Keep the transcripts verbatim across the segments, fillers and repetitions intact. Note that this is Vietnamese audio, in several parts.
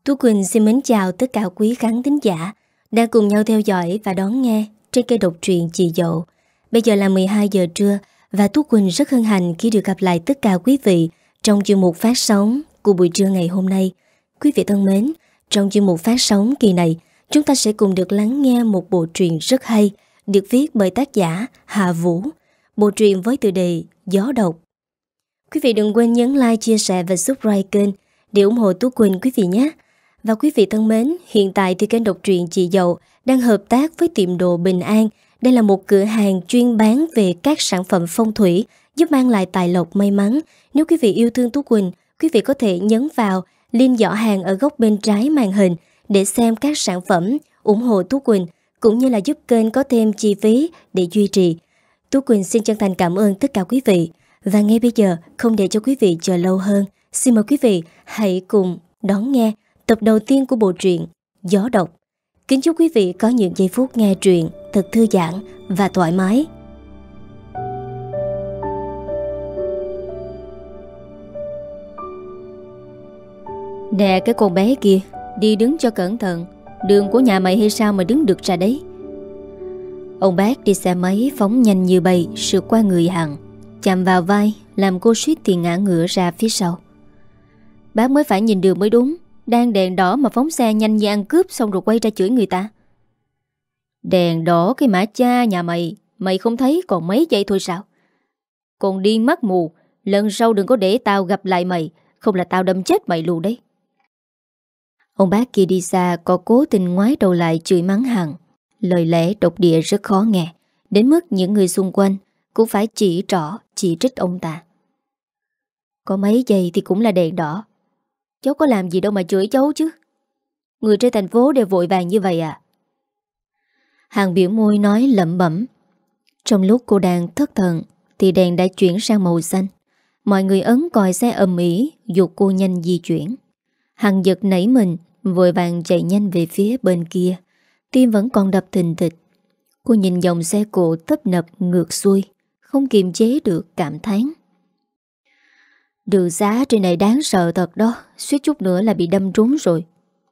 Tú Quỳnh xin mến chào tất cả quý khán thính giả đang cùng nhau theo dõi và đón nghe trên kênh độc truyện Chị Dậu. Bây giờ là mười hai giờ trưa và Tú Quỳnh rất hân hạnh khi được gặp lại tất cả quý vị trong chuyên mục phát sóng của buổi trưa ngày hôm nay. Quý vị thân mến, trong chuyên mục phát sóng kỳ này, chúng ta sẽ cùng được lắng nghe một bộ truyện rất hay được viết bởi tác giả Hà Vũ. Bộ truyện với tựa đề Gió Độc. Quý vị đừng quên nhấn like, chia sẻ và subscribe kênh để ủng hộ Tú Quỳnh quý vị nhé. Và quý vị thân mến, hiện tại thì kênh độc truyện Chị Dậu đang hợp tác với tiệm đồ Bình An. Đây là một cửa hàng chuyên bán về các sản phẩm phong thủy giúp mang lại tài lộc may mắn. Nếu quý vị yêu thương Tú Quỳnh, quý vị có thể nhấn vào link giỏ hàng ở góc bên trái màn hình để xem các sản phẩm, ủng hộ Tú Quỳnh cũng như là giúp kênh có thêm chi phí để duy trì. Tú Quỳnh xin chân thành cảm ơn tất cả quý vị. Và ngay bây giờ, không để cho quý vị chờ lâu hơn, xin mời quý vị hãy cùng đón nghe tập đầu tiên của bộ truyện Gió Độc. Kính chúc quý vị có những giây phút nghe truyện thật thư giãn và thoải mái. Nè cái con bé kia, đi đứng cho cẩn thận. Đường của nhà mày hay sao mà đứng được ra đấy? Ông bác đi xe máy phóng nhanh như bay sượt qua người Hằng, chạm vào vai làm cô suýt thì ngã ngửa ra phía sau. Bác mới phải nhìn đường mới đúng. Đang đèn đỏ mà phóng xe nhanh như ăn cướp xong rồi quay ra chửi người ta. Đèn đỏ cái mã cha nhà mày, mày không thấy còn mấy giây thôi sao? Còn điên mắt mù, lần sau đừng có để tao gặp lại mày, không là tao đâm chết mày luôn đấy. Ông bác kia đi xa có cố tình ngoái đầu lại chửi mắng Hằng. Lời lẽ độc địa rất khó nghe, đến mức những người xung quanh cũng phải chỉ trỏ, chỉ trích ông ta. Có mấy giây thì cũng là đèn đỏ. Cháu có làm gì đâu mà chửi cháu chứ. Người trên thành phố đều vội vàng như vậy à? Hằng biểu môi nói lẩm bẩm. Trong lúc cô đang thất thần thì đèn đã chuyển sang màu xanh. Mọi người ấn còi xe ầm ĩ giục cô nhanh di chuyển. Hằng giật nảy mình, vội vàng chạy nhanh về phía bên kia. Tim vẫn còn đập thình thịch. Cô nhìn dòng xe cộ tấp nập ngược xuôi, không kiềm chế được cảm thán. Đường xá trên này đáng sợ thật đó, suýt chút nữa là bị đâm trúng rồi.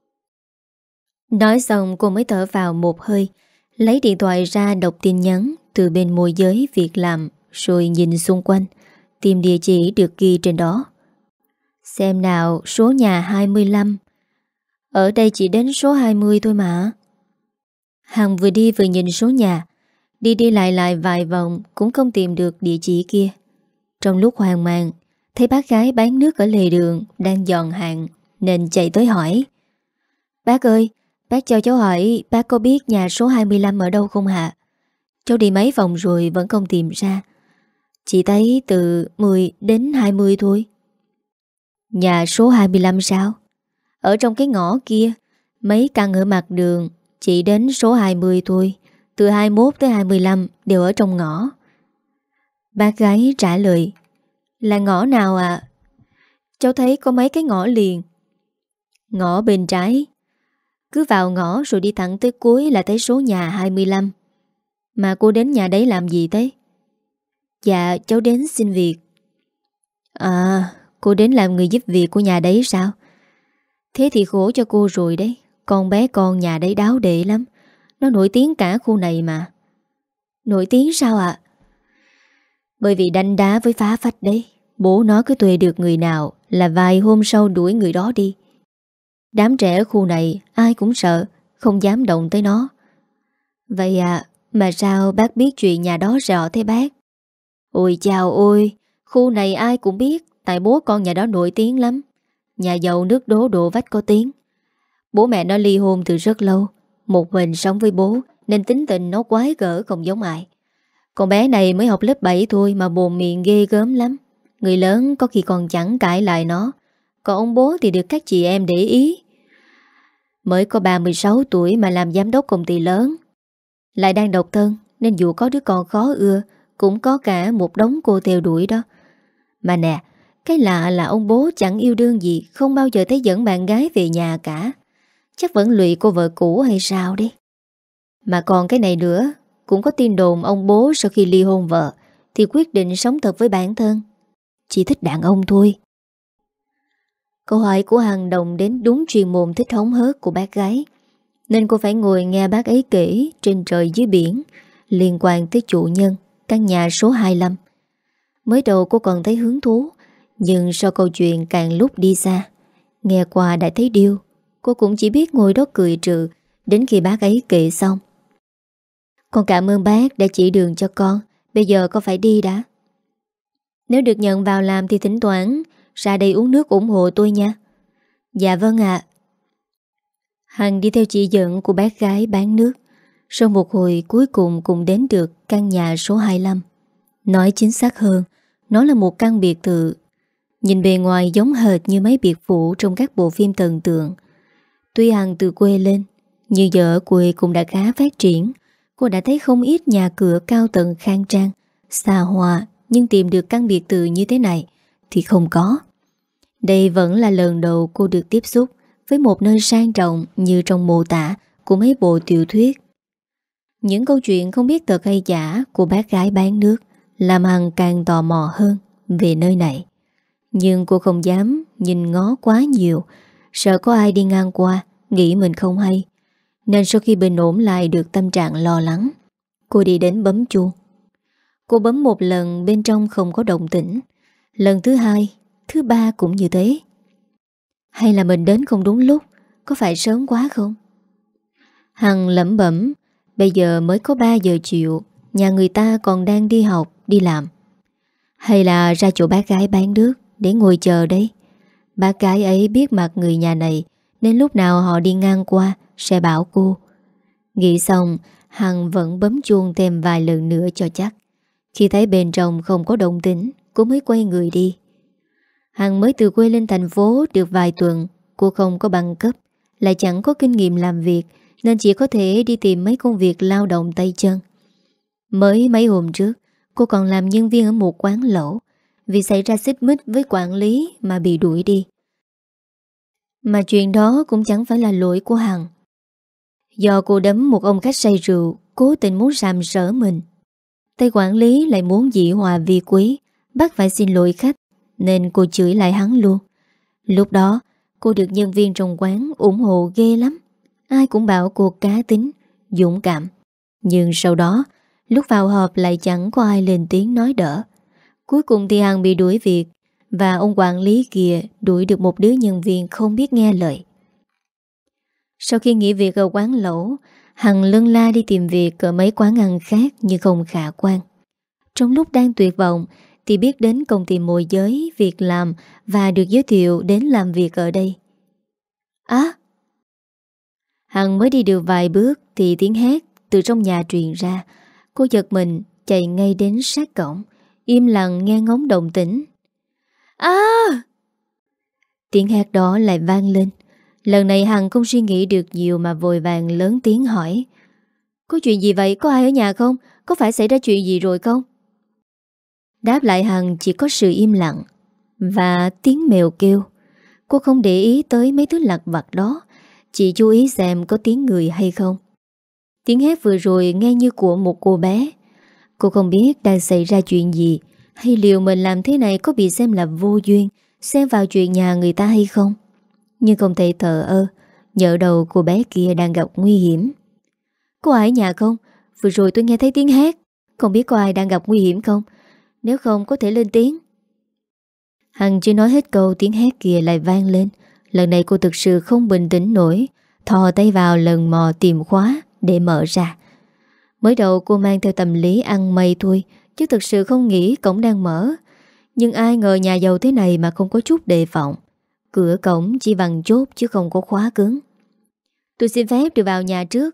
Nói xong cô mới thở vào một hơi, lấy điện thoại ra đọc tin nhắn từ bên môi giới việc làm, rồi nhìn xung quanh, tìm địa chỉ được ghi trên đó. Xem nào, số nhà hai mươi lăm. Ở đây chỉ đến số hai mươi thôi mà. Hằng vừa đi vừa nhìn số nhà, đi đi lại lại vài vòng cũng không tìm được địa chỉ kia. Trong lúc hoang mang, thấy bác gái bán nước ở lề đường đang dọn hàng nên chạy tới hỏi. Bác ơi, bác cho cháu hỏi bác có biết nhà số hai mươi lăm ở đâu không hả? Cháu đi mấy vòng rồi vẫn không tìm ra. Chỉ thấy từ mười đến hai mươi thôi. Nhà số hai mươi lăm sao? Ở trong cái ngõ kia, mấy căn ở mặt đường chỉ đến số hai mươi thôi. Từ hai mươi mốt tới hai mươi lăm đều ở trong ngõ. Bác gái trả lời. Là ngõ nào ạ? À? Cháu thấy có mấy cái ngõ liền. Ngõ bên trái. Cứ vào ngõ rồi đi thẳng tới cuối là thấy số nhà hai mươi lăm. Mà cô đến nhà đấy làm gì thế? Dạ cháu đến xin việc. À, cô đến làm người giúp việc của nhà đấy sao? Thế thì khổ cho cô rồi đấy. Con bé con nhà đấy đáo đệ lắm. Nó nổi tiếng cả khu này mà. Nổi tiếng sao ạ? À? Bởi vì đánh đá với phá phách đấy. Bố nó cứ thuê được người nào là vài hôm sau đuổi người đó đi. Đám trẻ ở khu này ai cũng sợ, không dám động tới nó. Vậy à, mà sao bác biết chuyện nhà đó rõ thế bác? Ôi chào ôi, khu này ai cũng biết. Tại bố con nhà đó nổi tiếng lắm. Nhà giàu nước đố đổ vách có tiếng. Bố mẹ nó ly hôn từ rất lâu. Một mình sống với bố nên tính tình nó quái gở không giống ai. Con bé này mới học lớp bảy thôi mà bồn miệng ghê gớm lắm. Người lớn có khi còn chẳng cãi lại nó. Còn ông bố thì được các chị em để ý. Mới có ba mươi sáu tuổi mà làm giám đốc công ty lớn. Lại đang độc thân nên dù có đứa con khó ưa cũng có cả một đống cô theo đuổi đó. Mà nè, cái lạ là ông bố chẳng yêu đương gì, không bao giờ thấy dẫn bạn gái về nhà cả. Chắc vẫn lụy cô vợ cũ hay sao đi. Mà còn cái này nữa, cũng có tin đồn ông bố sau khi ly hôn vợ thì quyết định sống thật với bản thân. Chỉ thích đàn ông thôi. Câu hỏi của Hằng động đến đúng chuyên môn thích hóng hớt của bác gái, nên cô phải ngồi nghe bác ấy kể trên trời dưới biển liên quan tới chủ nhân căn nhà số hai mươi lăm. Mới đầu cô còn thấy hứng thú, nhưng sau câu chuyện càng lúc đi xa, nghe qua đã thấy điêu. Cô cũng chỉ biết ngồi đó cười trừ đến khi bác ấy kể xong. Con cảm ơn bác đã chỉ đường cho con. Bây giờ con phải đi đã. Nếu được nhận vào làm thì thỉnh thoảng ra đây uống nước ủng hộ tôi nha. Dạ vâng ạ. Hằng đi theo chỉ dẫn của bác gái bán nước. Sau một hồi cuối cùng cũng đến được căn nhà số hai mươi lăm. Nói chính xác hơn, nó là một căn biệt thự. Nhìn bề ngoài giống hệt như mấy biệt phủ trong các bộ phim thần tượng. Tuy Hằng từ quê lên, nhưng giờ ở quê cũng đã khá phát triển. Cô đã thấy không ít nhà cửa cao tầng khang trang, xa hoa, nhưng tìm được căn biệt thự như thế này thì không có. Đây vẫn là lần đầu cô được tiếp xúc với một nơi sang trọng như trong mô tả của mấy bộ tiểu thuyết. Những câu chuyện không biết thật hay giả của bác gái bán nước làm Hằng càng tò mò hơn về nơi này. Nhưng cô không dám nhìn ngó quá nhiều, sợ có ai đi ngang qua nghĩ mình không hay. Nên sau khi bình ổn lại được tâm trạng lo lắng, cô đi đến bấm chuông. Cô bấm một lần bên trong không có động tĩnh. Lần thứ hai, thứ ba cũng như thế. Hay là mình đến không đúng lúc, có phải sớm quá không? Hằng lẩm bẩm, bây giờ mới có ba giờ chiều, nhà người ta còn đang đi học, đi làm. Hay là ra chỗ bác gái bán nước để ngồi chờ đấy. Bác gái ấy biết mặt người nhà này, nên lúc nào họ đi ngang qua sẽ bảo cô. Nghĩ xong, Hằng vẫn bấm chuông thêm vài lần nữa cho chắc. Khi thấy bên trong không có động tĩnh, cô mới quay người đi. Hằng mới từ quê lên thành phố được vài tuần. Cô không có bằng cấp, lại chẳng có kinh nghiệm làm việc, nên chỉ có thể đi tìm mấy công việc lao động tay chân. Mới mấy hôm trước, cô còn làm nhân viên ở một quán lẩu, vì xảy ra xích mích với quản lý mà bị đuổi đi. Mà chuyện đó cũng chẳng phải là lỗi của Hằng. Do cô đấm một ông khách say rượu, cố tình muốn sàm sỡ mình. Tay quản lý lại muốn dĩ hòa vi quý, bắt phải xin lỗi khách, nên cô chửi lại hắn luôn. Lúc đó, cô được nhân viên trong quán ủng hộ ghê lắm. Ai cũng bảo cô cá tính, dũng cảm. Nhưng sau đó, lúc vào họp lại chẳng có ai lên tiếng nói đỡ. Cuối cùng thì Hằng bị đuổi việc, và ông quản lý kia đuổi được một đứa nhân viên không biết nghe lời. Sau khi nghỉ việc ở quán lẩu, Hằng lân la đi tìm việc ở mấy quán ăn khác nhưng không khả quan. Trong lúc đang tuyệt vọng thì biết đến công ty môi giới việc làm và được giới thiệu đến làm việc ở đây. Á! Hằng mới đi được vài bước thì tiếng hét từ trong nhà truyền ra. Cô giật mình chạy ngay đến sát cổng, im lặng nghe ngóng động tĩnh. Á! Tiếng hét đó lại vang lên. Lần này Hằng không suy nghĩ được nhiều mà vội vàng lớn tiếng hỏi. Có chuyện gì vậy? Có ai ở nhà không? Có phải xảy ra chuyện gì rồi không? Đáp lại Hằng chỉ có sự im lặng và tiếng mèo kêu. Cô không để ý tới mấy thứ lặt vặt đó, chỉ chú ý xem có tiếng người hay không. Tiếng hét vừa rồi nghe như của một cô bé. Cô không biết đang xảy ra chuyện gì, hay liệu mình làm thế này có bị xem là vô duyên, xen vào chuyện nhà người ta hay không. Nhưng không thể thờ ơ, nhỡ đầu cô bé kia đang gặp nguy hiểm. Có ai ở nhà không? Vừa rồi tôi nghe thấy tiếng hét. Không biết có ai đang gặp nguy hiểm không? Nếu không có thể lên tiếng. Hằng chưa nói hết câu, tiếng hét kia lại vang lên. Lần này cô thực sự không bình tĩnh nổi, thò tay vào lần mò tìm khóa để mở ra. Mới đầu cô mang theo tâm lý ăn mây thôi, chứ thực sự không nghĩ cổng đang mở. Nhưng ai ngờ nhà giàu thế này mà không có chút đề phòng. Cửa cổng chỉ bằng chốt chứ không có khóa cứng. Tôi xin phép được vào nhà trước.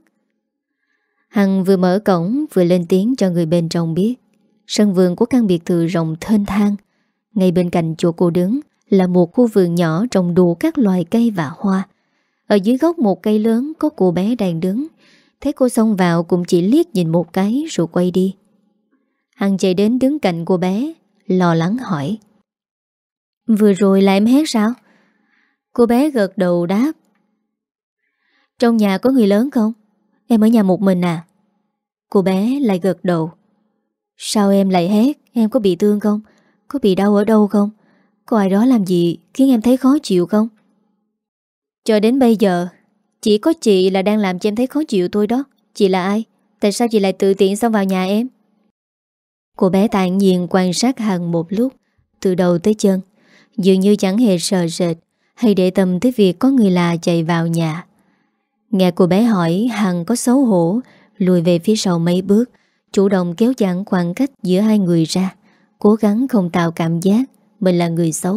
Hằng vừa mở cổng vừa lên tiếng cho người bên trong biết. Sân vườn của căn biệt thự rộng thênh thang. Ngay bên cạnh chỗ cô đứng là một khu vườn nhỏ trồng đủ các loài cây và hoa. Ở dưới gốc một cây lớn có cô bé đang đứng. Thấy cô xông vào cũng chỉ liếc nhìn một cái rồi quay đi. Hằng chạy đến đứng cạnh cô bé, lo lắng hỏi. Vừa rồi là em hét sao? Cô bé gật đầu đáp. Trong nhà có người lớn không? Em ở nhà một mình à? Cô bé lại gật đầu. Sao em lại hét? Em có bị thương không? Có bị đau ở đâu không? Có ai đó làm gì khiến em thấy khó chịu không? Cho đến bây giờ chỉ có chị là đang làm cho em thấy khó chịu thôi đó. Chị là ai? Tại sao chị lại tự tiện xông vào nhà em? Cô bé tản nhiên quan sát Hằng một lúc, từ đầu tới chân, dường như chẳng hề sợ sệt hay để tâm tới việc có người lạ chạy vào nhà. Nghe cô bé hỏi, Hằng có xấu hổ lùi về phía sau mấy bước, chủ động kéo giãn khoảng cách giữa hai người ra, cố gắng không tạo cảm giác mình là người xấu.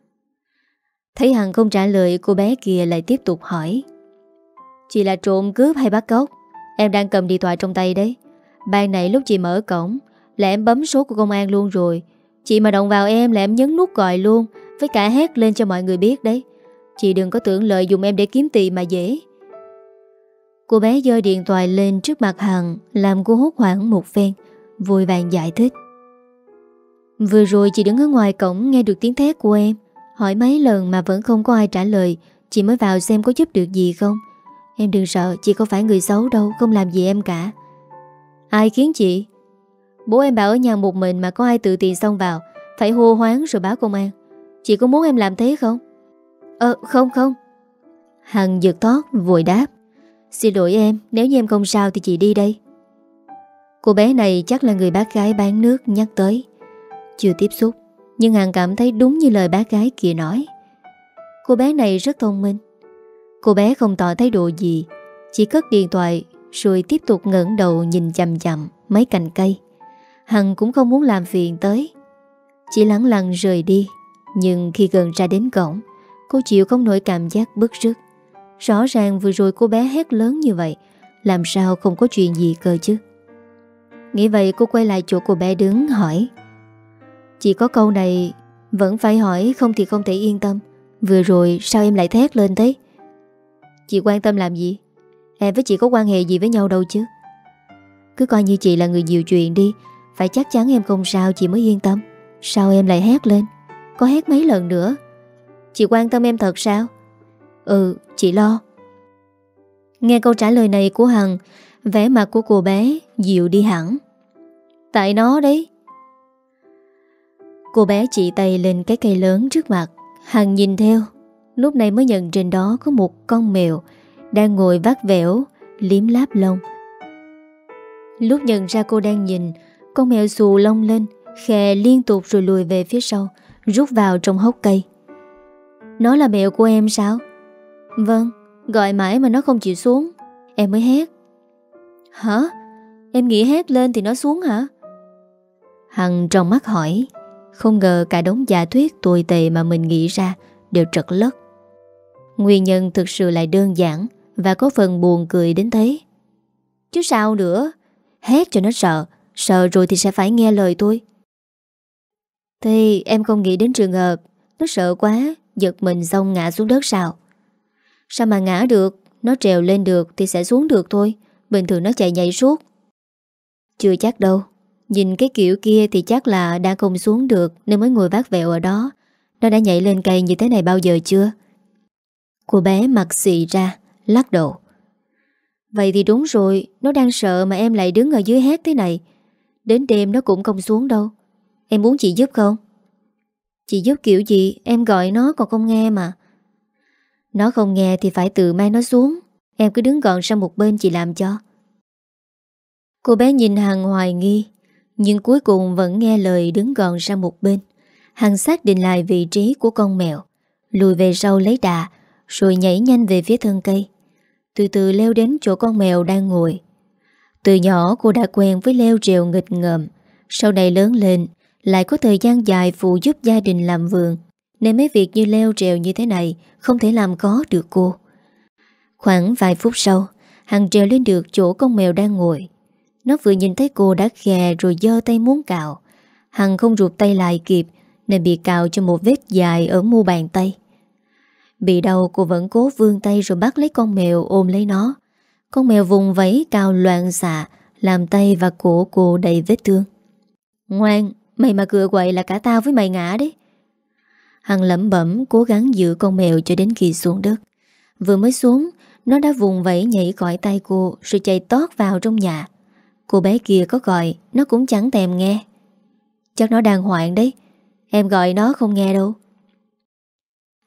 Thấy Hằng không trả lời, cô bé kia lại tiếp tục hỏi: Chị là trộm cướp hay bắt cóc? Em đang cầm điện thoại trong tay đấy. Ban nãy lúc chị mở cổng là em bấm số của công an luôn rồi. Chị mà động vào em là em nhấn nút gọi luôn, với cả hét lên cho mọi người biết đấy. Chị đừng có tưởng lợi dụng em để kiếm tiền mà dễ. Cô bé giơ điện thoại lên trước mặt Hằng, làm cô hốt hoảng một phen, vội vàng giải thích: Vừa rồi chị đứng ở ngoài cổng nghe được tiếng thét của em, hỏi mấy lần mà vẫn không có ai trả lời. Chị mới vào xem có giúp được gì không. Em đừng sợ, chị không phải người xấu đâu, không làm gì em cả. Ai khiến chị? Bố em bảo ở nhà một mình mà có ai tự tiện xông vào, phải hô hoáng rồi báo công an. Chị có muốn em làm thế không? Ờ không không. Hằng giật thót vội đáp: Xin lỗi em, nếu như em không sao thì chị đi đây. Cô bé này chắc là người bác gái bán nước nhắc tới. Chưa tiếp xúc, nhưng Hằng cảm thấy đúng như lời bác gái kia nói. Cô bé này rất thông minh. Cô bé không tỏ thái độ gì, chỉ cất điện thoại rồi tiếp tục ngẩng đầu nhìn chằm chằm mấy cành cây. Hằng cũng không muốn làm phiền tới, chỉ lẳng lặng rời đi. Nhưng khi gần ra đến cổng, cô chịu không nổi cảm giác bức rứt. Rõ ràng vừa rồi cô bé hét lớn như vậy, làm sao không có chuyện gì cơ chứ. Nghĩ vậy cô quay lại chỗ cô bé đứng hỏi: Chỉ có câu này vẫn phải hỏi, không thì không thể yên tâm. Vừa rồi sao em lại thét lên thế? Chị quan tâm làm gì? Em với chị có quan hệ gì với nhau đâu chứ. Cứ coi như chị là người nhiều chuyện đi, phải chắc chắn em không sao chị mới yên tâm. Sao em lại hét lên? Có hét mấy lần nữa? Chị quan tâm em thật sao? Ừ, chị lo. Nghe câu trả lời này của Hằng, vẻ mặt của cô bé dịu đi hẳn. Tại nó đấy. Cô bé chỉ tay lên cái cây lớn trước mặt. Hằng nhìn theo, lúc này mới nhận trên đó có một con mèo đang ngồi vắt vẻo, liếm láp lông. Lúc nhận ra cô đang nhìn, con mèo xù lông lên, khè liên tục rồi lùi về phía sau, rút vào trong hốc cây. Nó là mèo của em sao? Vâng, gọi mãi mà nó không chịu xuống, em mới hét. Hả? Em nghĩ hét lên thì nó xuống hả? Hằng trong mắt hỏi. Không ngờ cả đống giả thuyết tồi tệ mà mình nghĩ ra đều trật lất. Nguyên nhân thực sự lại đơn giản và có phần buồn cười đến thế. Chứ sao nữa? Hét cho nó sợ, sợ rồi thì sẽ phải nghe lời tôi. Thì em không nghĩ đến trường hợp nó sợ quá, giật mình xong ngã xuống đất sao? Sao mà ngã được? Nó trèo lên được thì sẽ xuống được thôi. Bình thường nó chạy nhảy suốt. Chưa chắc đâu. Nhìn cái kiểu kia thì chắc là đã không xuống được nên mới ngồi vác vẹo ở đó. Nó đã nhảy lên cây như thế này bao giờ chưa? Cô bé mặt xị ra, lắc đầu. Vậy thì đúng rồi, nó đang sợ mà em lại đứng ở dưới hét thế này. Đến đêm nó cũng không xuống đâu. Em muốn chị giúp không? Chị giúp kiểu gì? Em gọi nó còn không nghe mà. Nó không nghe thì phải tự mang nó xuống. Em cứ đứng gọn sang một bên chị làm cho. Cô bé nhìn Hằng hoài nghi, nhưng cuối cùng vẫn nghe lời đứng gọn sang một bên. Hằng xác định lại vị trí của con mèo, lùi về sau lấy đà, rồi nhảy nhanh về phía thân cây, từ từ leo đến chỗ con mèo đang ngồi. Từ nhỏ cô đã quen với leo trèo nghịch ngợm. Sau này lớn lên lại có thời gian dài phụ giúp gia đình làm vườn, nên mấy việc như leo trèo như thế này không thể làm khó được cô. Khoảng vài phút sau, Hằng trèo lên được chỗ con mèo đang ngồi. Nó vừa nhìn thấy cô đã ghè rồi giơ tay muốn cào. Hằng không rụt tay lại kịp nên bị cào cho một vết dài ở mu bàn tay. Bị đau cô vẫn cố vươn tay rồi bắt lấy con mèo ôm lấy nó. Con mèo vùng vẫy cào loạn xạ, làm tay và cổ cô đầy vết thương. Ngoan, mày mà cựa quậy là cả tao với mày ngã đấy. Hằng lẩm bẩm cố gắng giữ con mèo cho đến khi xuống đất. Vừa mới xuống, nó đã vùng vẫy nhảy khỏi tay cô rồi chạy tót vào trong nhà. Cô bé kia có gọi, nó cũng chẳng thèm nghe. Chắc nó đang hoạn đấy. Em gọi nó không nghe đâu.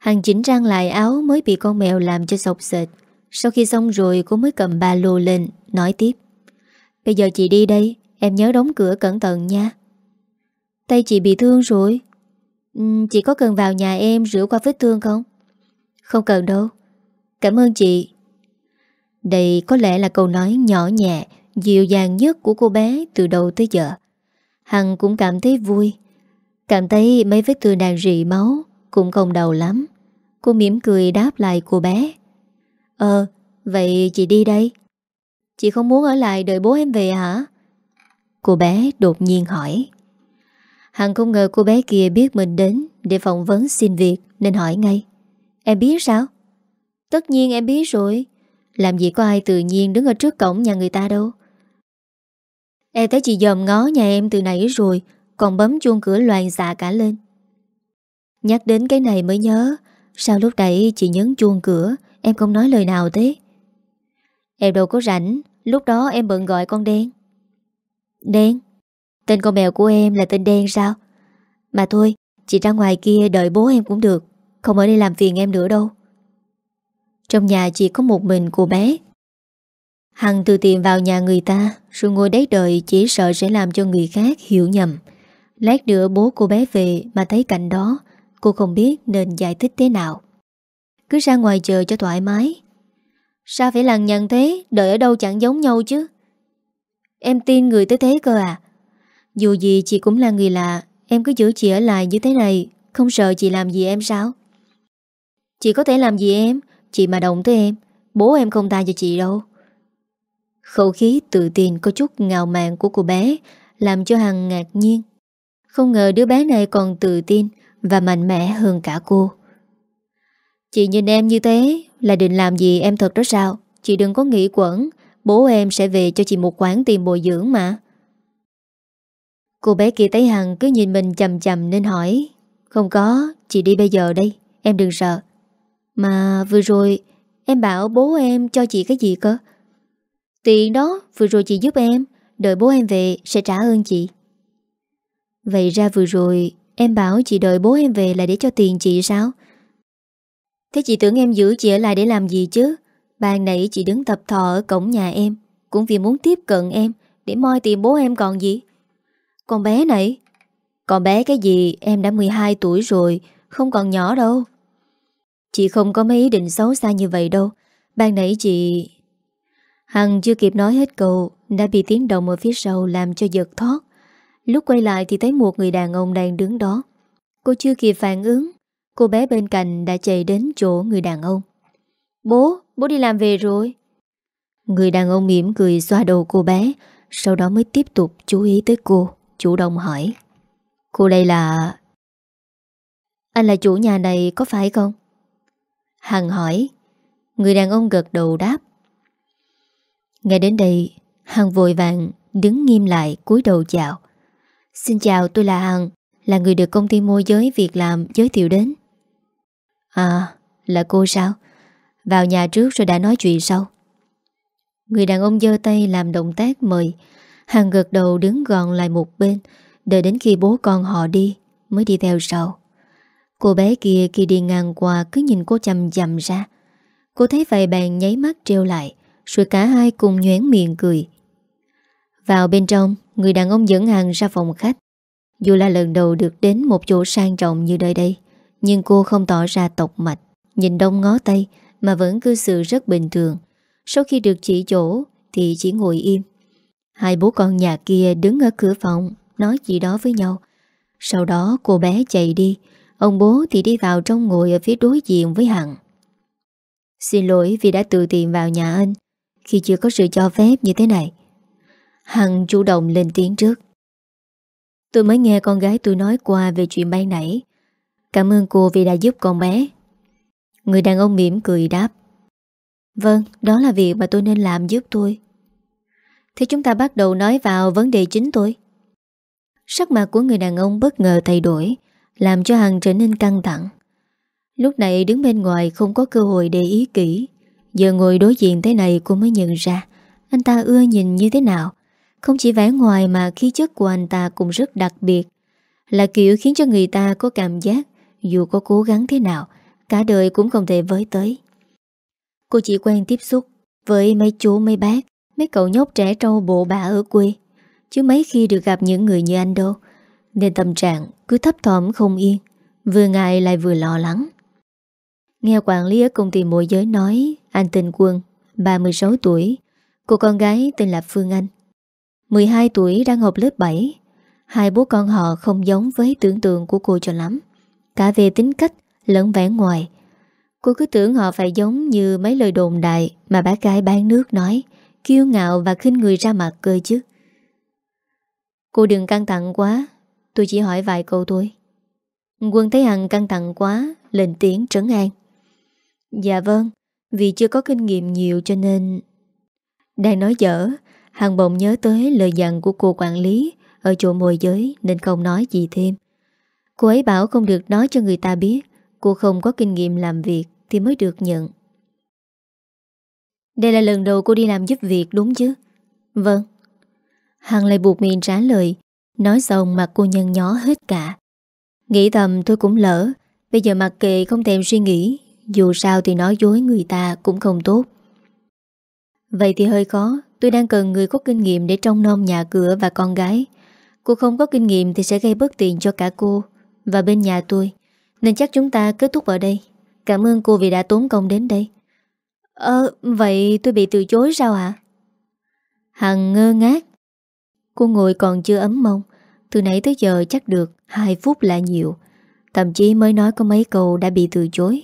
Hằng chỉnh trang lại áo mới bị con mèo làm cho xộc xệch. Sau khi xong rồi cô mới cầm ba lô lên, nói tiếp. Bây giờ chị đi đây, em nhớ đóng cửa cẩn thận nha. Tay chị bị thương rồi. uhm, Chị có cần vào nhà em rửa qua vết thương không? Không cần đâu. Cảm ơn chị. Đây có lẽ là câu nói nhỏ nhẹ, dịu dàng nhất của cô bé từ đầu tới giờ. Hằng cũng cảm thấy vui. Cảm thấy mấy vết thương đang rỉ máu cũng không đau lắm. Cô mỉm cười đáp lại cô bé. Ờ, vậy chị đi đây. Chị không muốn ở lại đợi bố em về hả? Cô bé đột nhiên hỏi. Hằng không ngờ cô bé kia biết mình đến để phỏng vấn xin việc nên hỏi ngay. Em biết sao? Tất nhiên em biết rồi. Làm gì có ai tự nhiên đứng ở trước cổng nhà người ta đâu. Em thấy chị dòm ngó nhà em từ nãy rồi, còn bấm chuông cửa loạn xạ cả lên. Nhắc đến cái này mới nhớ, sao lúc nãy chị nhấn chuông cửa em không nói lời nào thế? Em đâu có rảnh, lúc đó em bận gọi con Đen. Đen? Tên con mèo của em là tên Đen sao? Mà thôi, chị ra ngoài kia đợi bố em cũng được, không ở đây làm phiền em nữa đâu. Trong nhà chỉ có một mình cô bé. Hằng từ tìm vào nhà người ta rồi ngồi đấy đợi, chỉ sợ sẽ làm cho người khác hiểu nhầm. Lát nữa bố cô bé về mà thấy cảnh đó, cô không biết nên giải thích thế nào. Cứ ra ngoài chờ cho thoải mái. Sao phải lằng nhằng thế? Đợi ở đâu chẳng giống nhau chứ. Em tin người tới thế cơ à? Dù gì chị cũng là người lạ, em cứ giữ chị ở lại như thế này, không sợ chị làm gì em sao? Chị có thể làm gì em? Chị mà động tới em, bố em không tha cho chị đâu. Khẩu khí tự tin có chút ngạo mạn của cô bé làm cho Hằng ngạc nhiên. Không ngờ đứa bé này còn tự tin và mạnh mẽ hơn cả cô. Chị nhìn em như thế là định làm gì em thật đó sao? Chị đừng có nghĩ quẩn, bố em sẽ về cho chị một khoản tiền bồi dưỡng mà. Cô bé kia thấy Hằng cứ nhìn mình chầm chầm nên hỏi. Không có, chị đi bây giờ đây, em đừng sợ. Mà vừa rồi em bảo bố em cho chị cái gì cơ? Tiền đó, vừa rồi chị giúp em, đợi bố em về sẽ trả ơn chị. Vậy ra vừa rồi em bảo chị đợi bố em về là để cho tiền chị sao? Thế chị tưởng em giữ chị ở lại để làm gì chứ? Ban nãy chị đứng tập thò ở cổng nhà em cũng vì muốn tiếp cận em để moi tiền bố em còn gì. Con bé này? Con bé cái gì, em đã mười hai tuổi rồi, không còn nhỏ đâu. Chị không có mấy ý định xấu xa như vậy đâu. Ban nãy chị... Hằng chưa kịp nói hết câu đã bị tiếng động ở phía sau làm cho giật thót. Lúc quay lại thì thấy một người đàn ông đang đứng đó. Cô chưa kịp phản ứng, cô bé bên cạnh đã chạy đến chỗ người đàn ông. Bố, bố đi làm về rồi. Người đàn ông mỉm cười xoa đầu cô bé, sau đó mới tiếp tục chú ý tới cô, chủ động hỏi. Cô đây là... Anh là chủ nhà này có phải không? Hằng hỏi. Người đàn ông gật đầu đáp. Ngay đến đây, Hằng vội vàng đứng nghiêm lại cúi đầu chào. Xin chào, tôi là Hằng, là người được công ty môi giới việc làm giới thiệu đến. À, là cô sao? Vào nhà trước rồi đã nói chuyện sau. Người đàn ông giơ tay làm động tác mời. Hằng gật đầu đứng gọn lại một bên, đợi đến khi bố con họ đi mới đi theo sau. Cô bé kia khi đi ngang qua cứ nhìn cô chằm chằm ra. Cô thấy vậy bèn nháy mắt treo lại, rồi cả hai cùng nhoẻn miệng cười. Vào bên trong, người đàn ông dẫn Hằng ra phòng khách. Dù là lần đầu được đến một chỗ sang trọng như nơi đây, nhưng cô không tỏ ra tọc mạch, nhìn đông ngó tây mà vẫn cư xử rất bình thường. Sau khi được chỉ chỗ thì chỉ ngồi im. Hai bố con nhà kia đứng ở cửa phòng nói gì đó với nhau. Sau đó cô bé chạy đi. Ông bố thì đi vào trong ngồi ở phía đối diện với Hằng. Xin lỗi vì đã tự tiện vào nhà anh khi chưa có sự cho phép như thế này. Hằng chủ động lên tiếng trước. Tôi mới nghe con gái tôi nói qua về chuyện ban nãy. Cảm ơn cô vì đã giúp con bé. Người đàn ông mỉm cười đáp. Vâng, đó là việc mà tôi nên làm giúp tôi. Thế chúng ta bắt đầu nói vào vấn đề chính thôi. Sắc mặt của người đàn ông bất ngờ thay đổi, làm cho Hằng trở nên căng thẳng. Lúc này đứng bên ngoài không có cơ hội để ý kỹ. Giờ ngồi đối diện thế này cô mới nhận ra anh ta ưa nhìn như thế nào. Không chỉ vẻ ngoài mà khí chất của anh ta cũng rất đặc biệt, là kiểu khiến cho người ta có cảm giác dù có cố gắng thế nào, cả đời cũng không thể với tới. Cô chỉ quen tiếp xúc với mấy chú mấy bác, mấy cậu nhóc trẻ trâu bộ bả ở quê, chứ mấy khi được gặp những người như anh đâu. Nên tâm trạng cứ thấp thỏm không yên, vừa ngại lại vừa lo lắng. Nghe quản lý ở công ty môi giới nói anh tên Quân, ba mươi sáu tuổi, cô con gái tên là Phương Anh, mười hai tuổi, đang học lớp bảy. Hai bố con họ không giống với tưởng tượng của cô cho lắm, cả về tính cách lẫn vẻ ngoài. Cô cứ tưởng họ phải giống như mấy lời đồn đại mà bác gái bán nước nói, kiêu ngạo và khinh người ra mặt cơ chứ. Cô đừng căng thẳng quá, tôi chỉ hỏi vài câu thôi. Quân thấy Hằng căng thẳng quá, lên tiếng trấn an. Dạ vâng, vì chưa có kinh nghiệm nhiều cho nên... Đang nói dở, Hằng bỗng nhớ tới lời dặn của cô quản lý ở chỗ môi giới nên không nói gì thêm. Cô ấy bảo không được nói cho người ta biết cô không có kinh nghiệm làm việc thì mới được nhận. Đây là lần đầu cô đi làm giúp việc đúng chứ? Vâng. Hằng lại buộc miệng trả lời. Nói xong mặt cô nhăn nhó hết cả. Nghĩ thầm tôi cũng lỡ, bây giờ mặc kệ không thèm suy nghĩ, dù sao thì nói dối người ta cũng không tốt. Vậy thì hơi khó, tôi đang cần người có kinh nghiệm để trông nom nhà cửa và con gái. Cô không có kinh nghiệm thì sẽ gây bất tiện cho cả cô và bên nhà tôi, nên chắc chúng ta kết thúc ở đây. Cảm ơn cô vì đã tốn công đến đây. Ờ, vậy tôi bị từ chối sao hả? Hằng ngơ ngác. Cô ngồi còn chưa ấm mông. Từ nãy tới giờ chắc được hai phút là nhiều. Thậm chí mới nói có mấy câu đã bị từ chối.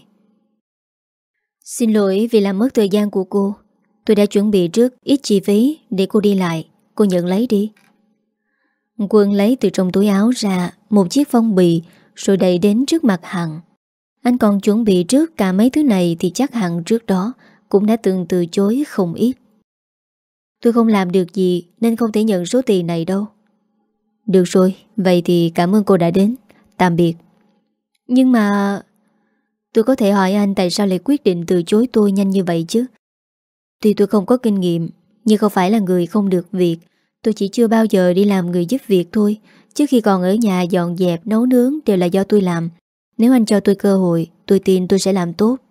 Xin lỗi vì làm mất thời gian của cô. Tôi đã chuẩn bị trước ít chi phí để cô đi lại. Cô nhận lấy đi. Quân lấy từ trong túi áo ra một chiếc phong bì rồi đẩy đến trước mặt Hằng. Anh còn chuẩn bị trước cả mấy thứ này thì chắc Hằng trước đó cũng đã từng từ chối không ít. Tôi không làm được gì nên không thể nhận số tiền này đâu. Được rồi, vậy thì cảm ơn cô đã đến. Tạm biệt. Nhưng mà... Tôi có thể hỏi anh tại sao lại quyết định từ chối tôi nhanh như vậy chứ? Tuy tôi không có kinh nghiệm, nhưng không phải là người không được việc. Tôi chỉ chưa bao giờ đi làm người giúp việc thôi. Trước khi còn ở nhà dọn dẹp, nấu nướng đều là do tôi làm. Nếu anh cho tôi cơ hội, tôi tin tôi sẽ làm tốt.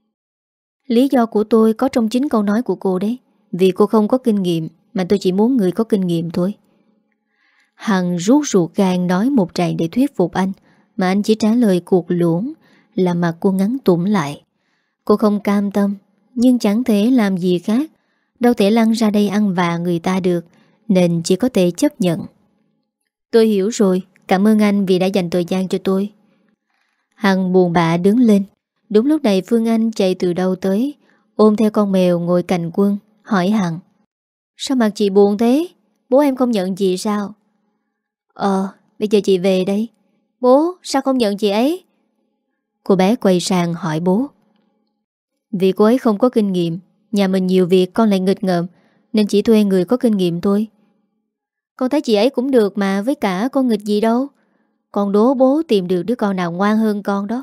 Lý do của tôi có trong chính câu nói của cô đấy. Vì cô không có kinh nghiệm, mà tôi chỉ muốn người có kinh nghiệm thôi. Hằng rút ruột gan nói một tràng để thuyết phục anh, mà anh chỉ trả lời cuộc luống, làm mặt cô ngắn tủm lại. Cô không cam tâm, nhưng chẳng thể làm gì khác. Đâu thể lăn ra đây ăn vạ người ta được, nên chỉ có thể chấp nhận. Tôi hiểu rồi, cảm ơn anh vì đã dành thời gian cho tôi. Hằng buồn bã đứng lên. Đúng lúc này Phương Anh chạy từ đâu tới, ôm theo con mèo ngồi cạnh Quân, hỏi Hằng. Sao mặt chị buồn thế? Bố em không nhận chị sao? Ờ, bây giờ chị về đây. Bố, sao không nhận chị ấy? Cô bé quay sang hỏi bố. Vì cô ấy không có kinh nghiệm, nhà mình nhiều việc con lại nghịch ngợm, nên chỉ thuê người có kinh nghiệm thôi. Con thấy chị ấy cũng được mà, với cả con nghịch gì đâu. Con đố bố tìm được đứa con nào ngoan hơn con đó.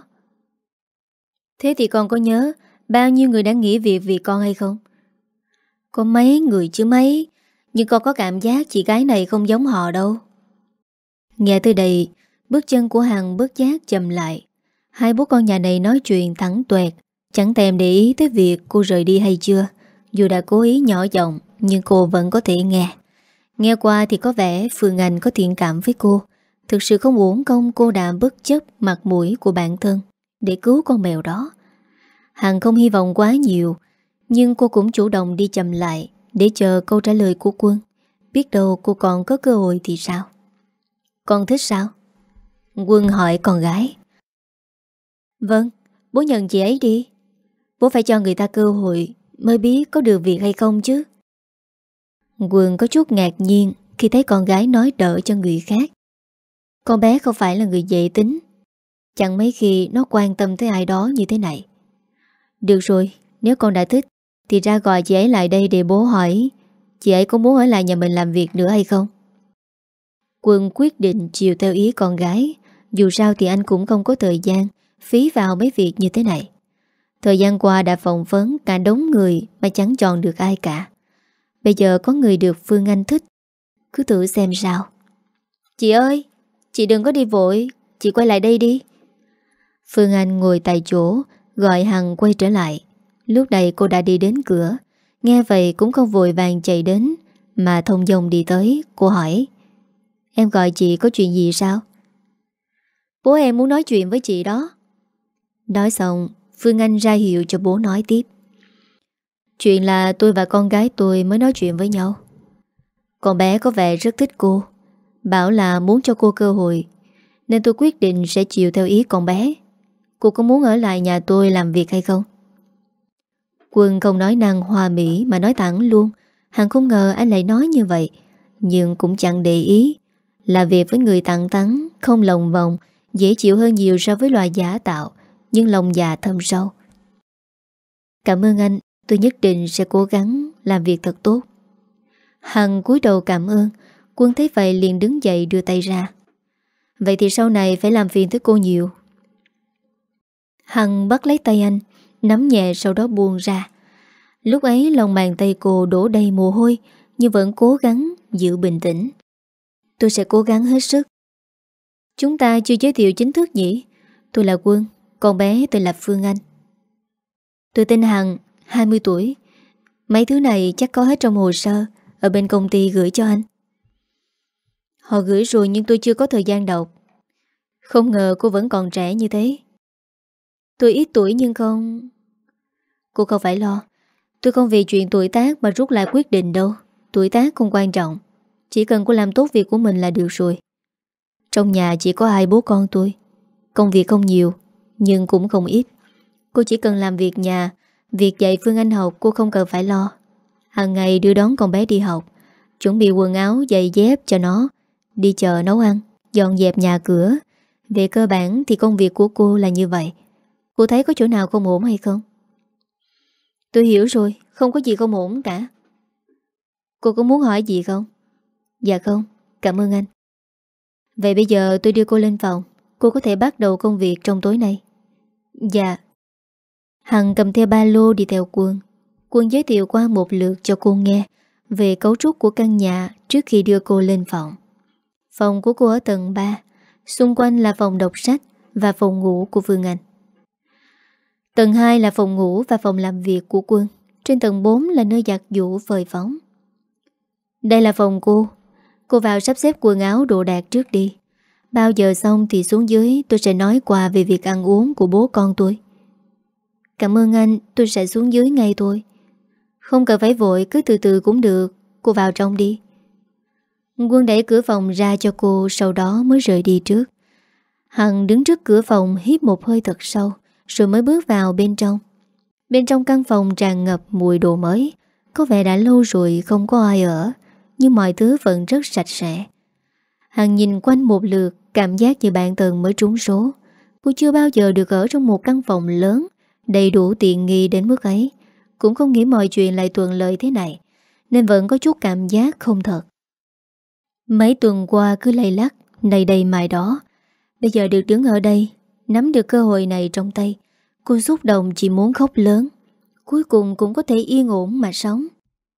Thế thì con có nhớ bao nhiêu người đã nghỉ việc vì con hay không? Có mấy người chứ mấy, nhưng con có cảm giác chị gái này không giống họ đâu. Nghe tới đây, bước chân của Hằng bất giác chậm lại. Hai bố con nhà này nói chuyện thẳng tuẹt, chẳng thèm để ý tới việc cô rời đi hay chưa. Dù đã cố ý nhỏ giọng, nhưng cô vẫn có thể nghe. Nghe qua thì có vẻ Phương Anh có thiện cảm với cô. Thực sự không uổng công cô đã bất chấp mặt mũi của bản thân để cứu con mèo đó. Hằng không hy vọng quá nhiều, nhưng cô cũng chủ động đi chậm lại để chờ câu trả lời của Quân. Biết đâu cô còn có cơ hội thì sao? Con thích sao? Quân hỏi con gái. Vâng, bố nhận chị ấy đi. Bố phải cho người ta cơ hội mới biết có được việc hay không chứ. Quân có chút ngạc nhiên khi thấy con gái nói đỡ cho người khác. Con bé không phải là người dễ tính, chẳng mấy khi nó quan tâm tới ai đó như thế này. Được rồi, nếu con đã thích thì ra gọi chị ấy lại đây để bố hỏi chị ấy có muốn ở lại nhà mình làm việc nữa hay không. Quân quyết định chiều theo ý con gái. Dù sao thì anh cũng không có thời gian phí vào mấy việc như thế này. Thời gian qua đã phỏng vấn cả đống người mà chẳng chọn được ai cả. Bây giờ có người được Phương Anh thích, cứ thử xem sao. Chị ơi, chị đừng có đi vội, chị quay lại đây đi. Phương Anh ngồi tại chỗ, gọi Hằng quay trở lại. Lúc này cô đã đi đến cửa. Nghe vậy cũng không vội vàng chạy đến, mà thông dong đi tới. Cô hỏi: Em gọi chị có chuyện gì sao? Bố em muốn nói chuyện với chị đó. Nói xong, Phương Anh ra hiệu cho bố nói tiếp. Chuyện là tôi và con gái tôi mới nói chuyện với nhau. Con bé có vẻ rất thích cô, bảo là muốn cho cô cơ hội, nên tôi quyết định sẽ chiều theo ý con bé. Cô có muốn ở lại nhà tôi làm việc hay không? Quân không nói năng hoa mỹ mà nói thẳng luôn. Hằng không ngờ anh lại nói như vậy, nhưng cũng chẳng để ý. Là việc với người thẳng thắn, không lòng vòng, dễ chịu hơn nhiều so với loài giả tạo, nhưng lòng dạ thâm sâu. Cảm ơn anh, tôi nhất định sẽ cố gắng làm việc thật tốt. Hằng cúi đầu cảm ơn. Quân thấy vậy liền đứng dậy đưa tay ra. Vậy thì sau này phải làm phiền tới cô nhiều. Hằng bắt lấy tay anh, nắm nhẹ sau đó buông ra. Lúc ấy lòng bàn tay cô đổ đầy mồ hôi, nhưng vẫn cố gắng giữ bình tĩnh. Tôi sẽ cố gắng hết sức. Chúng ta chưa giới thiệu chính thức nhỉ? Tôi là Quân, con bé tên là Phương Anh. Tôi tên Hằng, hai mươi tuổi. Mấy thứ này chắc có hết trong hồ sơ ở bên công ty gửi cho anh. Họ gửi rồi nhưng tôi chưa có thời gian đọc. Không ngờ cô vẫn còn trẻ như thế. Tôi ít tuổi nhưng không... Cô không phải lo. Tôi không vì chuyện tuổi tác mà rút lại quyết định đâu. Tuổi tác không quan trọng. Chỉ cần cô làm tốt việc của mình là được rồi. Trong nhà chỉ có hai bố con tôi. Công việc không nhiều, nhưng cũng không ít. Cô chỉ cần làm việc nhà, việc dạy Phương Anh học cô không cần phải lo. Hàng ngày đưa đón con bé đi học, chuẩn bị quần áo, giày dép cho nó, đi chợ nấu ăn, dọn dẹp nhà cửa. Về cơ bản thì công việc của cô là như vậy. Cô thấy có chỗ nào không ổn hay không? Tôi hiểu rồi, không có gì không ổn cả. Cô có muốn hỏi gì không? Dạ không, cảm ơn anh. Vậy bây giờ tôi đưa cô lên phòng. Cô có thể bắt đầu công việc trong tối nay. Dạ. Hằng cầm theo ba lô đi theo Quân. Quân giới thiệu qua một lượt cho cô nghe về cấu trúc của căn nhà trước khi đưa cô lên phòng. Phòng của cô ở tầng ba. Xung quanh là phòng đọc sách và phòng ngủ của Phương Anh. Tầng hai là phòng ngủ và phòng làm việc của Quân. Trên tầng bốn là nơi giặt giũ phơi phóng. Đây là phòng cô. Cô vào sắp xếp quần áo đồ đạc trước đi. Bao giờ xong thì xuống dưới tôi sẽ nói qua về việc ăn uống của bố con tôi. Cảm ơn anh, tôi sẽ xuống dưới ngay thôi. Không cần phải vội, cứ từ từ cũng được. Cô vào trong đi. Quân đẩy cửa phòng ra cho cô, sau đó mới rời đi trước. Hằng đứng trước cửa phòng hít một hơi thật sâu, rồi mới bước vào bên trong. Bên trong căn phòng tràn ngập mùi đồ mới. Có vẻ đã lâu rồi không có ai ở, nhưng mọi thứ vẫn rất sạch sẽ. Hằng nhìn quanh một lượt, cảm giác như bạn tần mới trúng số. Cô chưa bao giờ được ở trong một căn phòng lớn, đầy đủ tiện nghi đến mức ấy. Cũng không nghĩ mọi chuyện lại thuận lợi thế này, nên vẫn có chút cảm giác không thật. Mấy tuần qua cứ lay lắc, này đây mai đó. Bây giờ được đứng ở đây, nắm được cơ hội này trong tay, cô xúc động chỉ muốn khóc lớn. Cuối cùng cũng có thể yên ổn mà sống.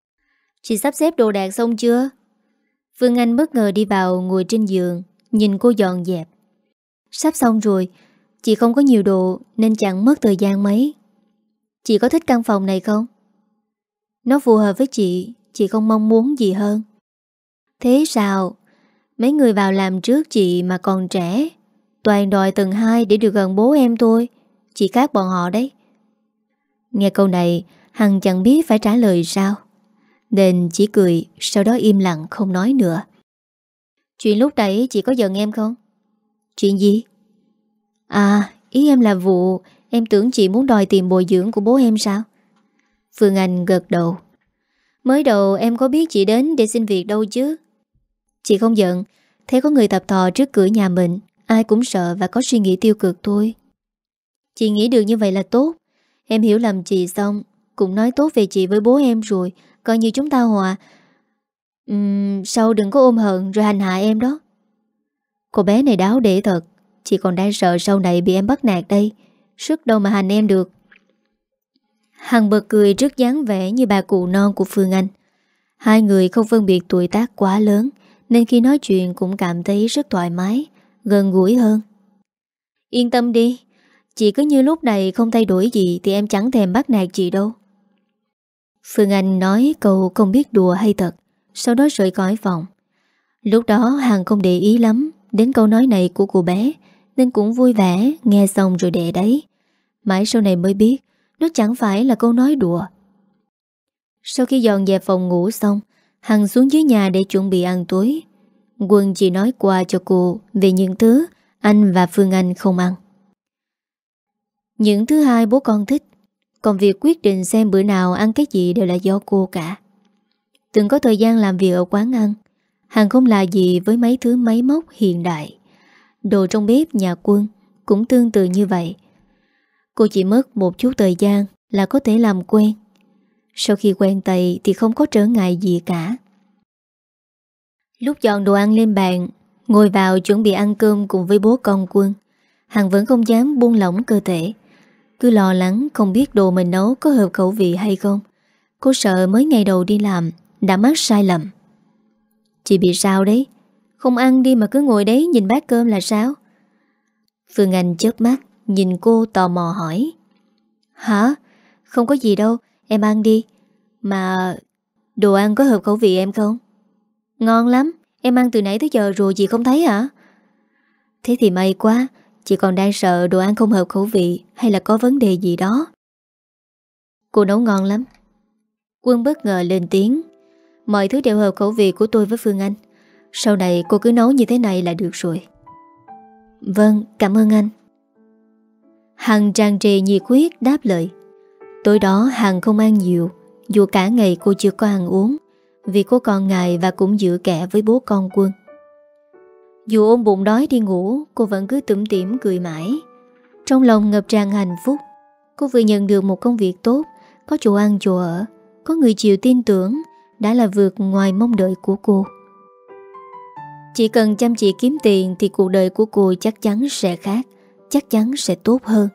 Chị sắp xếp đồ đạc xong chưa? Phương Anh bất ngờ đi vào ngồi trên giường, nhìn cô dọn dẹp. Sắp xong rồi. Chị không có nhiều đồ nên chẳng mất thời gian mấy. Chị có thích căn phòng này không? Nó phù hợp với chị, chị không mong muốn gì hơn. Thế sao? Mấy người vào làm trước chị mà còn trẻ, toàn đòi tầng hai để được gần bố em thôi. Chị khác bọn họ đấy. Nghe câu này, Hằng chẳng biết phải trả lời sao, nên chỉ cười, sau đó im lặng không nói nữa. Chuyện lúc nãy chị có giận em không? Chuyện gì? À, ý em là vụ em tưởng chị muốn đòi tiền bồi dưỡng của bố em sao? Phương Anh gật đầu. Mới đầu em có biết chị đến để xin việc đâu chứ. Chị không giận. Thấy có người tập thò trước cửa nhà mình, ai cũng sợ và có suy nghĩ tiêu cực thôi. Chị nghĩ được như vậy là tốt. Em hiểu lầm chị xong, cũng nói tốt về chị với bố em rồi, coi như chúng ta hòa. uhm, Sau đừng có ôm hận rồi hành hạ em đó. Cô bé này đáo để thật. Chị còn đang sợ sau này bị em bắt nạt đây. Sức đâu mà hành em được. Hằng bật cười trước dáng vẻ như bà cụ non của Phương Anh. Hai người không phân biệt tuổi tác quá lớn, nên khi nói chuyện cũng cảm thấy rất thoải mái, gần gũi hơn. Yên tâm đi, Chị cứ như lúc này không thay đổi gì thì em chẳng thèm bắt nạt chị đâu. Phương Anh nói câu không biết đùa hay thật, sau đó rời khỏi phòng. Lúc đó Hằng không để ý lắm đến câu nói này của cô bé, nên cũng vui vẻ nghe xong rồi để đấy. Mãi sau này mới biết nó chẳng phải là câu nói đùa. Sau khi dọn dẹp phòng ngủ xong, Hằng xuống dưới nhà để chuẩn bị ăn tối. Quân chỉ nói qua cho cô về những thứ anh và Phương Anh không ăn. Những thứ hai bố con thích, còn việc quyết định xem bữa nào ăn cái gì đều là do cô cả. Từng có thời gian làm việc ở quán ăn, Hằng không là gì với mấy thứ máy móc hiện đại. Đồ trong bếp nhà Quân cũng tương tự như vậy. Cô chỉ mất một chút thời gian là có thể làm quen. Sau khi quen tay thì không có trở ngại gì cả. Lúc dọn đồ ăn lên bàn, ngồi vào chuẩn bị ăn cơm cùng với bố con Quân, Hằng vẫn không dám buông lỏng cơ thể. Cứ lo lắng không biết đồ mình nấu có hợp khẩu vị hay không. Cô sợ mới ngày đầu đi làm đã mắc sai lầm. Chị bị sao đấy? Không ăn đi mà cứ ngồi đấy nhìn bát cơm là sao? Phương Anh chớp mắt nhìn cô tò mò hỏi. Hả? Không có gì đâu, em ăn đi. Mà đồ ăn có hợp khẩu vị em không? Ngon lắm, em ăn từ nãy tới giờ rồi chị không thấy hả? Thế thì may quá. Chị còn đang sợ đồ ăn không hợp khẩu vị hay là có vấn đề gì đó. Cô nấu ngon lắm. Quân bất ngờ lên tiếng. Mọi thứ đều hợp khẩu vị của tôi với Phương Anh. Sau này cô cứ nấu như thế này là được rồi. Vâng, cảm ơn anh. Hằng tràn trề nhiệt huyết đáp lời. Tối đó Hằng không ăn nhiều, dù cả ngày cô chưa có ăn uống, vì cô còn ngại và cũng giữ kẻ với bố con Quân. Dù ôm bụng đói đi ngủ, cô vẫn cứ tủm tỉm cười mãi. Trong lòng ngập tràn hạnh phúc. Cô vừa nhận được một công việc tốt, có chỗ ăn chỗ ở, có người chịu tin tưởng, đã là vượt ngoài mong đợi của cô. Chỉ cần chăm chỉ kiếm tiền thì cuộc đời của cô chắc chắn sẽ khác, chắc chắn sẽ tốt hơn.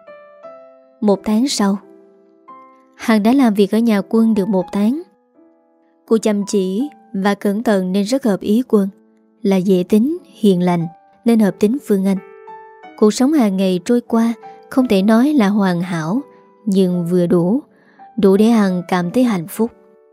Một tháng sau, Hằng đã làm việc ở nhà Quân được một tháng. Cô chăm chỉ và cẩn thận nên rất hợp ý Quân. Là dễ tính, hiền lành nên hợp tính Phương Anh. Cuộc sống hàng ngày trôi qua không thể nói là hoàn hảo, nhưng vừa đủ, đủ để Hằng cảm thấy hạnh phúc.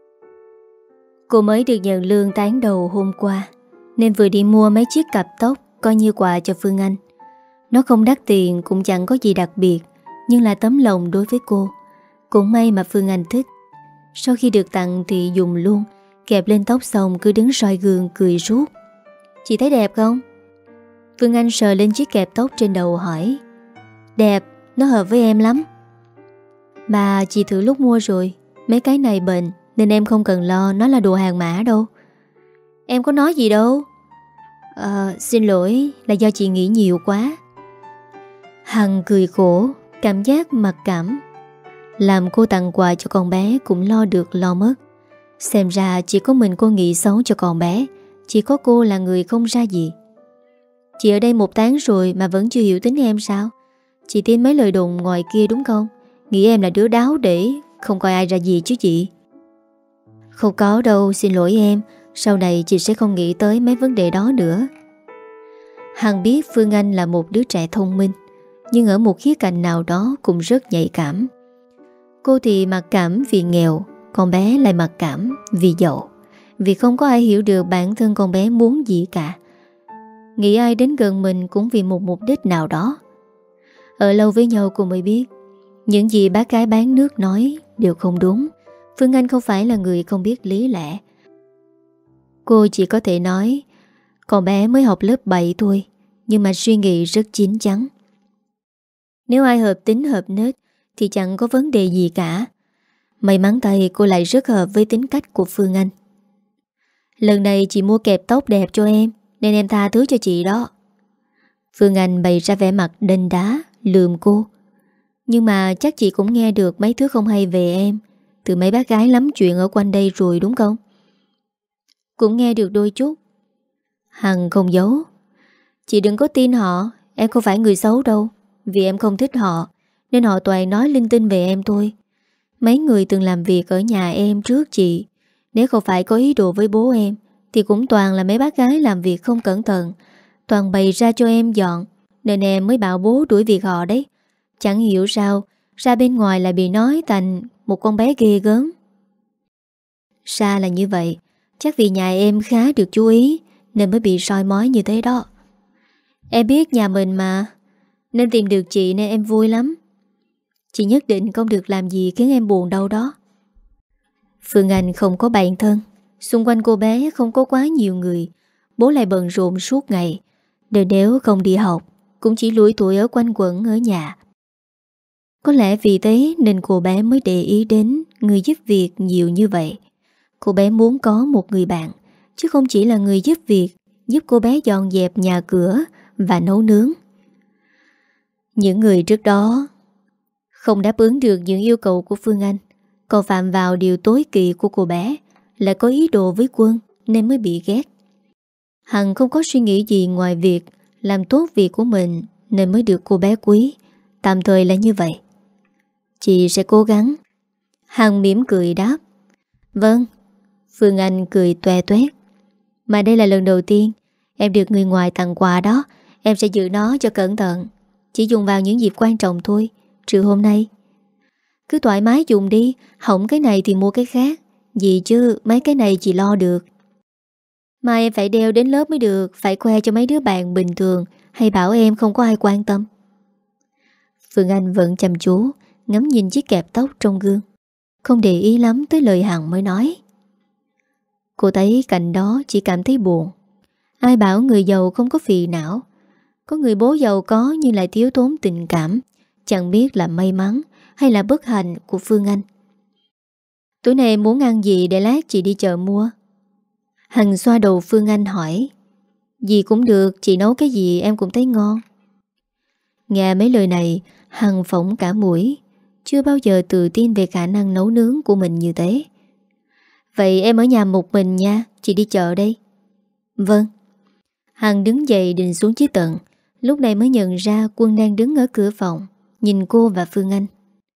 Cô mới được nhận lương tháng đầu hôm qua, nên vừa đi mua mấy chiếc cặp tóc coi như quà cho Phương Anh. Nó không đắt tiền cũng chẳng có gì đặc biệt, nhưng là tấm lòng đối với cô. Cũng may mà Phương Anh thích. Sau khi được tặng thì dùng luôn, kẹp lên tóc xong cứ đứng soi gương cười suốt. Chị thấy đẹp không? Phương Anh sờ lên chiếc kẹp tóc trên đầu hỏi. Đẹp, nó hợp với em lắm. Mà chị thử lúc mua rồi, mấy cái này bền nên em không cần lo nó là đồ hàng mã đâu. Em có nói gì đâu. Ờ, xin lỗi, là do chị nghĩ nhiều quá. Hằng cười khổ, cảm giác mặc cảm. Làm cô tặng quà cho con bé cũng lo được lo mất. Xem ra chỉ có mình cô nghĩ xấu cho con bé, chỉ có cô là người không ra gì. Chị ở đây một tháng rồi mà vẫn chưa hiểu tính em sao? Chị tin mấy lời đồn ngoài kia đúng không? Nghĩ em là đứa đáo để không coi ai ra gì chứ chị. Không có đâu, xin lỗi em. Sau này chị sẽ không nghĩ tới mấy vấn đề đó nữa. Hằng biết Phương Anh là một đứa trẻ thông minh, nhưng ở một khía cạnh nào đó cũng rất nhạy cảm. Cô thì mặc cảm vì nghèo, con bé lại mặc cảm vì giàu, vì không có ai hiểu được bản thân con bé muốn gì cả. Nghĩ ai đến gần mình cũng vì một mục đích nào đó. Ở lâu với nhau cô mới biết những gì bác gái bán nước nói đều không đúng. Phương Anh không phải là người không biết lý lẽ. Cô chỉ có thể nói con bé mới học lớp bảy thôi, nhưng mà suy nghĩ rất chín chắn. Nếu ai hợp tính hợp nết thì chẳng có vấn đề gì cả. May mắn thay cô lại rất hợp với tính cách của Phương Anh. Lần này chị mua kẹp tóc đẹp cho em, nên em tha thứ cho chị đó. Phương Anh bày ra vẻ mặt đanh đá, lườm cô. Nhưng mà chắc chị cũng nghe được mấy thứ không hay về em từ mấy bác gái lắm chuyện ở quanh đây rồi đúng không? Cũng nghe được đôi chút. Hằng không giấu. Chị đừng có tin họ, em không phải người xấu đâu. Vì em không thích họ nên họ toàn nói linh tinh về em thôi. Mấy người từng làm việc ở nhà em trước chị, nếu không phải có ý đồ với bố em thì cũng toàn là mấy bác gái làm việc không cẩn thận, toàn bày ra cho em dọn, nên em mới bảo bố đuổi việc họ đấy. Chẳng hiểu sao ra bên ngoài lại bị nói thành một con bé ghê gớm. Ra là như vậy. Chắc vì nhà em khá được chú ý nên mới bị soi mói như thế đó. Em biết nhà mình mà, nên tìm được chị nên em vui lắm. Chị nhất định không được làm gì khiến em buồn đâu đó. Phương Anh không có bạn thân, xung quanh cô bé không có quá nhiều người. Bố lại bận rộn suốt ngày, nên nếu không đi học cũng chỉ lủi thủi ở quanh quẩn ở nhà. Có lẽ vì thế nên cô bé mới để ý đến người giúp việc nhiều như vậy. Cô bé muốn có một người bạn, chứ không chỉ là người giúp việc, giúp cô bé dọn dẹp nhà cửa và nấu nướng. Những người trước đó không đáp ứng được những yêu cầu của Phương Anh, còn phạm vào điều tối kỵ của cô bé, lại có ý đồ với Quân nên mới bị ghét. Hằng không có suy nghĩ gì ngoài việc làm tốt việc của mình nên mới được cô bé quý. Tạm thời là như vậy. Chị sẽ cố gắng. Hằng mỉm cười đáp. Vâng. Phương Anh cười toe toét. Mà đây là lần đầu tiên em được người ngoài tặng quà đó. Em sẽ giữ nó cho cẩn thận, chỉ dùng vào những dịp quan trọng thôi, trừ hôm nay. Cứ thoải mái dùng đi, hỏng cái này thì mua cái khác. Gì chứ mấy cái này chị lo được. Mà em phải đeo đến lớp mới được, phải khoe cho mấy đứa bạn bình thường, hay bảo em không có ai quan tâm. Phương Anh vẫn chăm chú ngắm nhìn chiếc kẹp tóc trong gương, không để ý lắm tới lời Hằng mới nói. Cô thấy cảnh đó chỉ cảm thấy buồn. Ai bảo người giàu không có phiền não. Có người bố giàu có nhưng lại thiếu thốn tình cảm. Chẳng biết là may mắn hay là bất hạnh của Phương Anh. Tối nay muốn ăn gì để lát chị đi chợ mua? Hằng xoa đầu Phương Anh hỏi. Gì cũng được, chị nấu cái gì em cũng thấy ngon. Nghe mấy lời này, Hằng phỏng cả mũi. Chưa bao giờ tự tin về khả năng nấu nướng của mình như thế. Vậy em ở nhà một mình nha, chị đi chợ đây. Vâng. Hằng đứng dậy định xuống dưới tận. Lúc này mới nhận ra Quân đang đứng ở cửa phòng, nhìn cô và Phương Anh.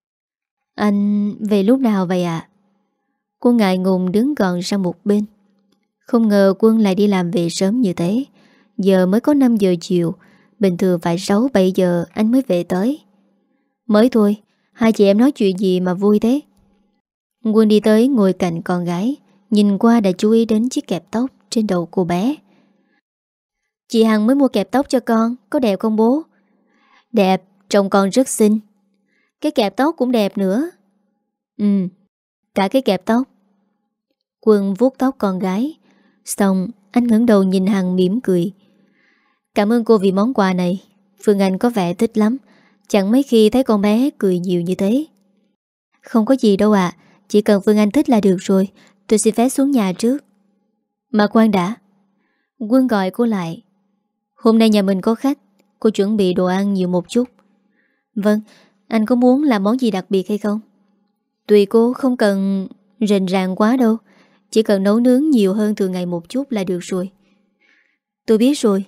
Anh về lúc nào vậy ạ? À? Quân ngại ngùng đứng gọn sang một bên. Không ngờ Quân lại đi làm về sớm như thế. Giờ mới có năm giờ chiều, bình thường phải sáu bảy giờ anh mới về tới. Mới thôi, hai chị em nói chuyện gì mà vui thế? Quân đi tới ngồi cạnh con gái, nhìn qua đã chú ý đến chiếc kẹp tóc trên đầu cô bé. Chị Hằng mới mua kẹp tóc cho con, có đẹp không bố? Đẹp, trông con rất xinh. Cái kẹp tóc cũng đẹp nữa. Ừ, cả cái kẹp tóc. Quân vuốt tóc con gái. Xong anh ngẩng đầu nhìn Hằng mỉm cười. Cảm ơn cô vì món quà này. Phương Anh có vẻ thích lắm. Chẳng mấy khi thấy con bé cười nhiều như thế. Không có gì đâu ạ, à. Chỉ cần Phương Anh thích là được rồi. Tôi xin phép xuống nhà trước. Mà khoan đã. Quân gọi cô lại. Hôm nay nhà mình có khách, cô chuẩn bị đồ ăn nhiều một chút. Vâng, anh có muốn làm món gì đặc biệt hay không? Tùy cô, không cần rền ràng quá đâu. Chỉ cần nấu nướng nhiều hơn thường ngày một chút là được rồi. Tôi biết rồi.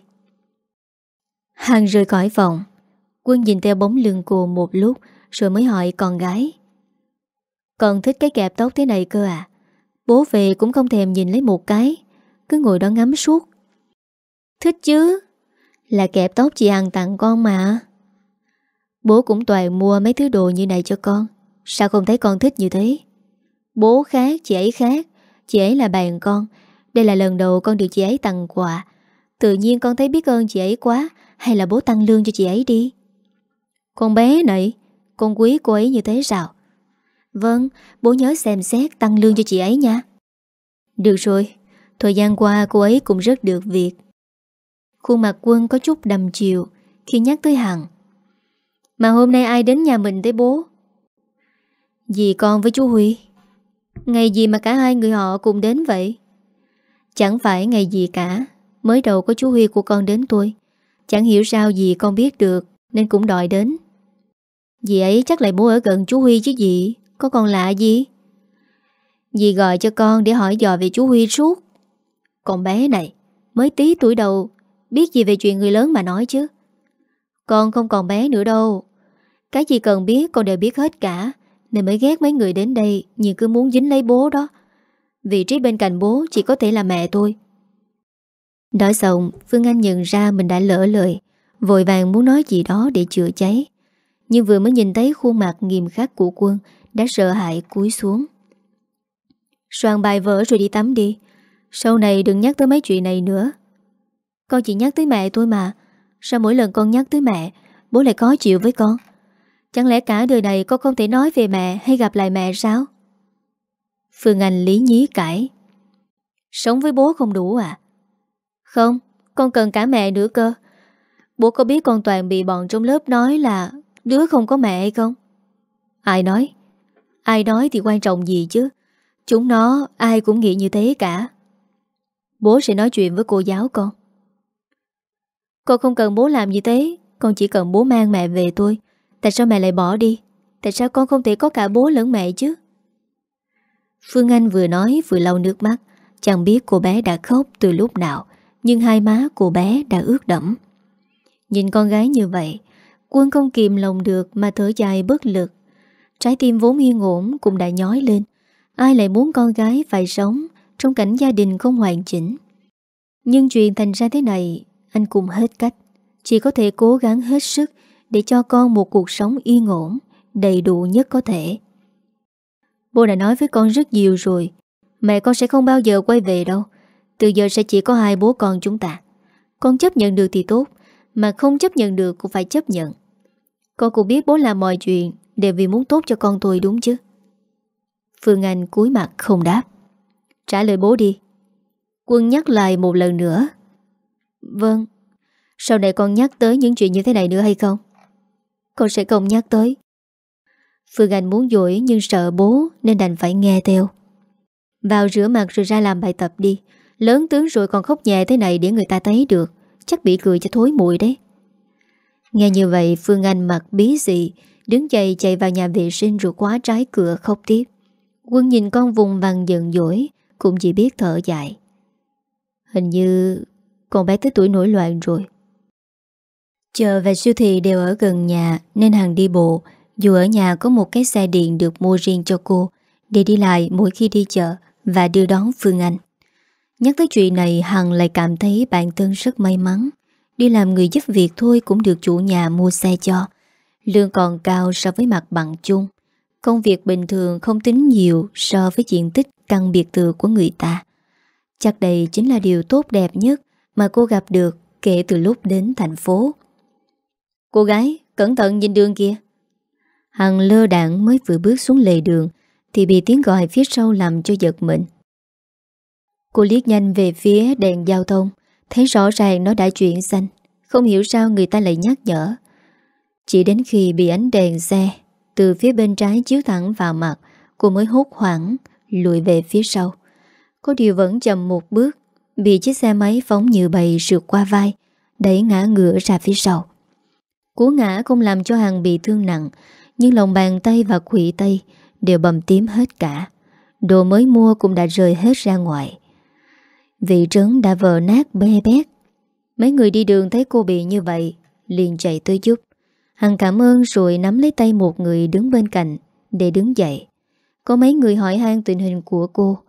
Hằng rời khỏi phòng. Quân nhìn theo bóng lưng cô một lúc rồi mới hỏi con gái. Con thích cái kẹp tóc thế này cơ à? Bố về cũng không thèm nhìn lấy một cái, cứ ngồi đó ngắm suốt. Thích chứ. Là kẹp tóc chị Hằng tặng con mà. Bố cũng toàn mua mấy thứ đồ như này cho con. Sao không thấy con thích như thế? Bố khác, chị ấy khác. Chị ấy là bạn con. Đây là lần đầu con được chị ấy tặng quà. Tự nhiên con thấy biết ơn chị ấy quá. Hay là bố tăng lương cho chị ấy đi? Con bé này, con quý cô ấy như thế sao? Vâng, bố nhớ xem xét tăng lương cho chị ấy nha. Được rồi, thời gian qua cô ấy cũng rất được việc. Khuôn mặt Quân có chút đầm chiều khi nhắc tới Hằng. Mà hôm nay ai đến nhà mình thế bố? Dì con với chú Huy. Ngày gì mà cả hai người họ cùng đến vậy? Chẳng phải ngày gì cả. Mới đầu có chú Huy của con đến tôi. Chẳng hiểu sao dì con biết được nên cũng đòi đến. Dì ấy chắc lại muốn ở gần chú Huy chứ gì. Có còn lạ gì? Dì gọi cho con để hỏi dò về chú Huy suốt. Con bé này mới tí tuổi đầu, biết gì về chuyện người lớn mà nói chứ. Con không còn bé nữa đâu. Cái gì cần biết con đều biết hết cả. Nên mới ghét mấy người đến đây nhưng cứ muốn dính lấy bố đó. Vị trí bên cạnh bố chỉ có thể là mẹ tôi. Nói xong Phương Anh nhận ra mình đã lỡ lời, vội vàng muốn nói gì đó để chữa cháy. Nhưng vừa mới nhìn thấy khuôn mặt nghiêm khắc của Quân, đã sợ hãi cúi xuống. Soạn bài vở rồi đi tắm đi. Sau này đừng nhắc tới mấy chuyện này nữa. Con chỉ nhắc tới mẹ tôi mà. Sao mỗi lần con nhắc tới mẹ, bố lại khó chịu với con? Chẳng lẽ cả đời này con không thể nói về mẹ hay gặp lại mẹ sao? Phương Anh lý nhí cãi. Sống với bố không đủ à? Không, con cần cả mẹ nữa cơ. Bố có biết con toàn bị bọn trong lớp nói là đứa không có mẹ hay không? Ai nói? Ai nói thì quan trọng gì chứ? Chúng nó ai cũng nghĩ như thế cả. Bố sẽ nói chuyện với cô giáo con. Con không cần bố làm như thế. Con chỉ cần bố mang mẹ về thôi. Tại sao mẹ lại bỏ đi? Tại sao con không thể có cả bố lẫn mẹ chứ? Phương Anh vừa nói vừa lau nước mắt. Chẳng biết cô bé đã khóc từ lúc nào, nhưng hai má cô bé đã ướt đẫm. Nhìn con gái như vậy, Quân không kìm lòng được mà thở dài bất lực. Trái tim vốn yên ổn cũng đã nhói lên. Ai lại muốn con gái phải sống trong cảnh gia đình không hoàn chỉnh? Nhưng chuyện thành ra thế này, anh cũng hết cách. Chỉ có thể cố gắng hết sức để cho con một cuộc sống yên ổn, đầy đủ nhất có thể. Bố đã nói với con rất nhiều rồi. Mẹ con sẽ không bao giờ quay về đâu. Từ giờ sẽ chỉ có hai bố con chúng ta. Con chấp nhận được thì tốt, mà không chấp nhận được cũng phải chấp nhận. Con cũng biết bố làm mọi chuyện đều vì muốn tốt cho con tôi đúng chứ? Phương Anh cúi mặt không đáp. Trả lời bố đi. Quân nhắc lại một lần nữa. Vâng. Sau này con nhắc tới những chuyện như thế này nữa hay không? Con sẽ không nhắc tới. Phương Anh muốn dỗi nhưng sợ bố nên đành phải nghe theo. Vào rửa mặt rồi ra làm bài tập đi. Lớn tướng rồi còn khóc nhẹ thế này để người ta thấy được, chắc bị cười cho thối mũi đấy. Nghe như vậy Phương Anh mặt bí dị, đứng dậy chạy vào nhà vệ sinh rồi khóa trái cửa khóc tiếp. Quân nhìn con vùng vằng giận dỗi, cũng chỉ biết thở dài. Hình như con bé tới tuổi nổi loạn rồi. Chợ và siêu thị đều ở gần nhà nên Hằng đi bộ. Dù ở nhà có một cái xe điện được mua riêng cho cô để đi lại mỗi khi đi chợ và đưa đón Phương Anh. Nhắc tới chuyện này Hằng lại cảm thấy bản thân rất may mắn. Đi làm người giúp việc thôi cũng được chủ nhà mua xe cho. Lương còn cao so với mặt bằng chung. Công việc bình thường không tính nhiều so với diện tích căn biệt thự của người ta. Chắc đây chính là điều tốt đẹp nhất mà cô gặp được kể từ lúc đến thành phố. Cô gái, cẩn thận nhìn đường kia. Hằng lơ đãng mới vừa bước xuống lề đường thì bị tiếng gọi phía sau làm cho giật mình. Cô liếc nhanh về phía đèn giao thông, thấy rõ ràng nó đã chuyển xanh. Không hiểu sao người ta lại nhắc nhở. Chỉ đến khi bị ánh đèn xe từ phía bên trái chiếu thẳng vào mặt, cô mới hốt hoảng lùi về phía sau. Có điều vẫn chậm một bước, bị chiếc xe máy phóng như bầy sượt qua vai, đẩy ngã ngửa ra phía sau. Cú ngã không làm cho Hằng bị thương nặng, nhưng lòng bàn tay và khuỷu tay đều bầm tím hết cả. Đồ mới mua cũng đã rơi hết ra ngoài. Vị trấn đã vỡ nát bê bét. Mấy người đi đường thấy cô bị như vậy liền chạy tới giúp. Hằng cảm ơn rồi nắm lấy tay một người đứng bên cạnh để đứng dậy. Có mấy người hỏi han tình hình của cô.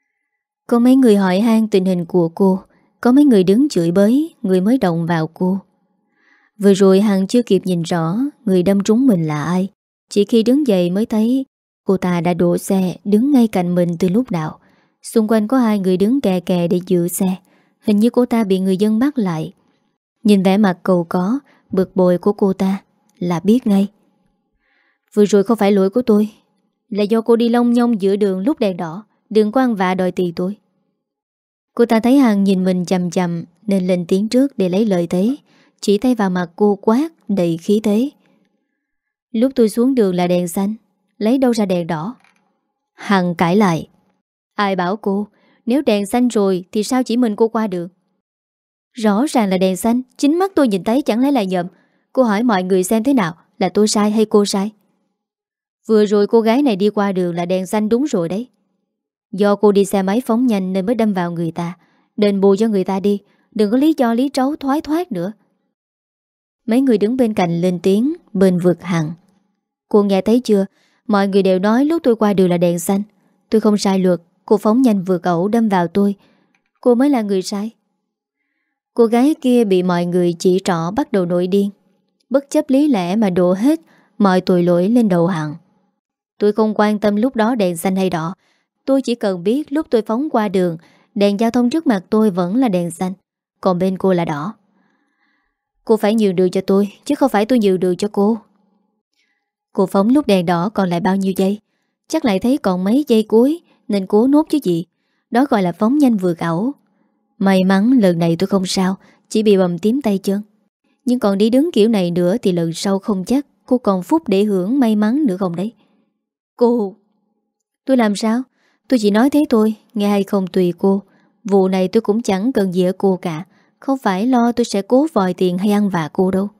Có mấy người hỏi han tình hình của cô. Có mấy người đứng chửi bới người mới động vào cô. Vừa rồi Hằng chưa kịp nhìn rõ người đâm trúng mình là ai. Chỉ khi đứng dậy mới thấy cô ta đã đổ xe đứng ngay cạnh mình từ lúc nào. Xung quanh có hai người đứng kè kè để giữ xe. Hình như cô ta bị người dân bắt lại. Nhìn vẻ mặt cầu có, bực bội của cô ta là biết ngay. Vừa rồi không phải lỗi của tôi, là do cô đi lông nhông giữa đường lúc đèn đỏ. Đừng có ăn vạ đòi tiền tôi. Cô ta thấy Hằng nhìn mình chằm chằm nên lên tiếng trước để lấy lợi thế. Chỉ tay vào mặt cô quát đầy khí thế. Lúc tôi xuống đường là đèn xanh, lấy đâu ra đèn đỏ? Hằng cãi lại. Ai bảo cô? Nếu đèn xanh rồi thì sao chỉ mình cô qua được? Rõ ràng là đèn xanh, chính mắt tôi nhìn thấy chẳng lẽ là nhầm. Cô hỏi mọi người xem thế nào, là tôi sai hay cô sai? Vừa rồi cô gái này đi qua đường là đèn xanh đúng rồi đấy. Do cô đi xe máy phóng nhanh nên mới đâm vào người ta. Đền bù cho người ta đi, đừng có lý do lý trấu thoái thoát nữa. Mấy người đứng bên cạnh lên tiếng bên vực Hằng. Cô nghe thấy chưa? Mọi người đều nói lúc tôi qua đường là đèn xanh. Tôi không sai luật. Cô phóng nhanh vượt ẩu đâm vào tôi. Cô mới là người sai. Cô gái kia bị mọi người chỉ trỏ bắt đầu nổi điên. Bất chấp lý lẽ mà đổ hết mọi tội lỗi lên đầu Hằng. Tôi không quan tâm lúc đó đèn xanh hay đỏ. Tôi chỉ cần biết lúc tôi phóng qua đường, đèn giao thông trước mặt tôi vẫn là đèn xanh, còn bên cô là đỏ. Cô phải nhường đường cho tôi, chứ không phải tôi nhường đường cho cô. Cô phóng lúc đèn đỏ còn lại bao nhiêu giây? Chắc lại thấy còn mấy giây cuối nên cố nốt chứ gì. Đó gọi là phóng nhanh vượt ẩu. May mắn lần này tôi không sao, chỉ bị bầm tím tay chân. Nhưng còn đi đứng kiểu này nữa thì lần sau không chắc cô còn phúc để hưởng may mắn nữa không đấy. Cô... Tôi làm sao? Tôi chỉ nói thế thôi, nghe hay không tùy cô. Vụ này tôi cũng chẳng cần gì ở cô cả. Không phải lo tôi sẽ cố vòi tiền hay ăn vạ cô đâu.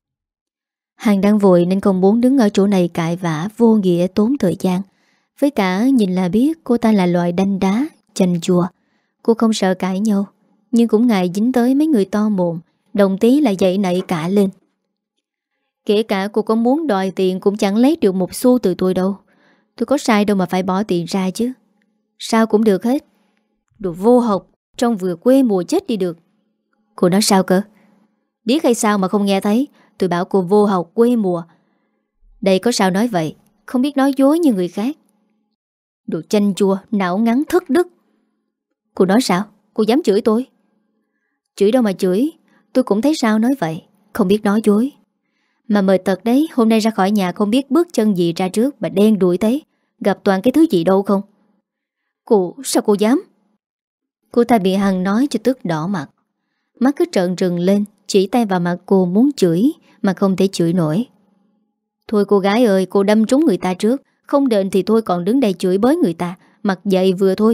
Hằng đang vội nên không muốn đứng ở chỗ này cãi vã vô nghĩa tốn thời gian. Với cả nhìn là biết cô ta là loại đanh đá, chanh chùa. Cô không sợ cãi nhau, nhưng cũng ngại dính tới mấy người to mồm, đồng tí là dậy nảy cả lên. Kể cả cô có muốn đòi tiền cũng chẳng lấy được một xu từ tôi đâu. Tôi có sai đâu mà phải bỏ tiền ra chứ. Sao cũng được hết. Đồ vô học, trong vừa quê mùa chết đi được. Cô nói sao cơ? Điếc hay sao mà không nghe thấy? Tôi bảo cô vô học quê mùa. Đây có sao nói vậy? Không biết nói dối như người khác. Đồ chanh chua, não ngắn thất đức. Cô nói sao? Cô dám chửi tôi? Chửi đâu mà chửi. Tôi cũng thấy sao nói vậy. Không biết nói dối. Mà mời tật đấy, hôm nay ra khỏi nhà không biết bước chân gì ra trước mà đen đuổi thế. Gặp toàn cái thứ gì đâu không? Cô, sao cô dám? Cô ta bị Hằng nói cho tức đỏ mặt. Mắt cứ trợn trừng lên, chỉ tay vào mặt cô muốn chửi mà không thể chửi nổi. Thôi cô gái ơi, cô đâm trúng người ta trước. Không đền thì thôi còn đứng đây chửi bới người ta. Mặt dậy vừa thôi.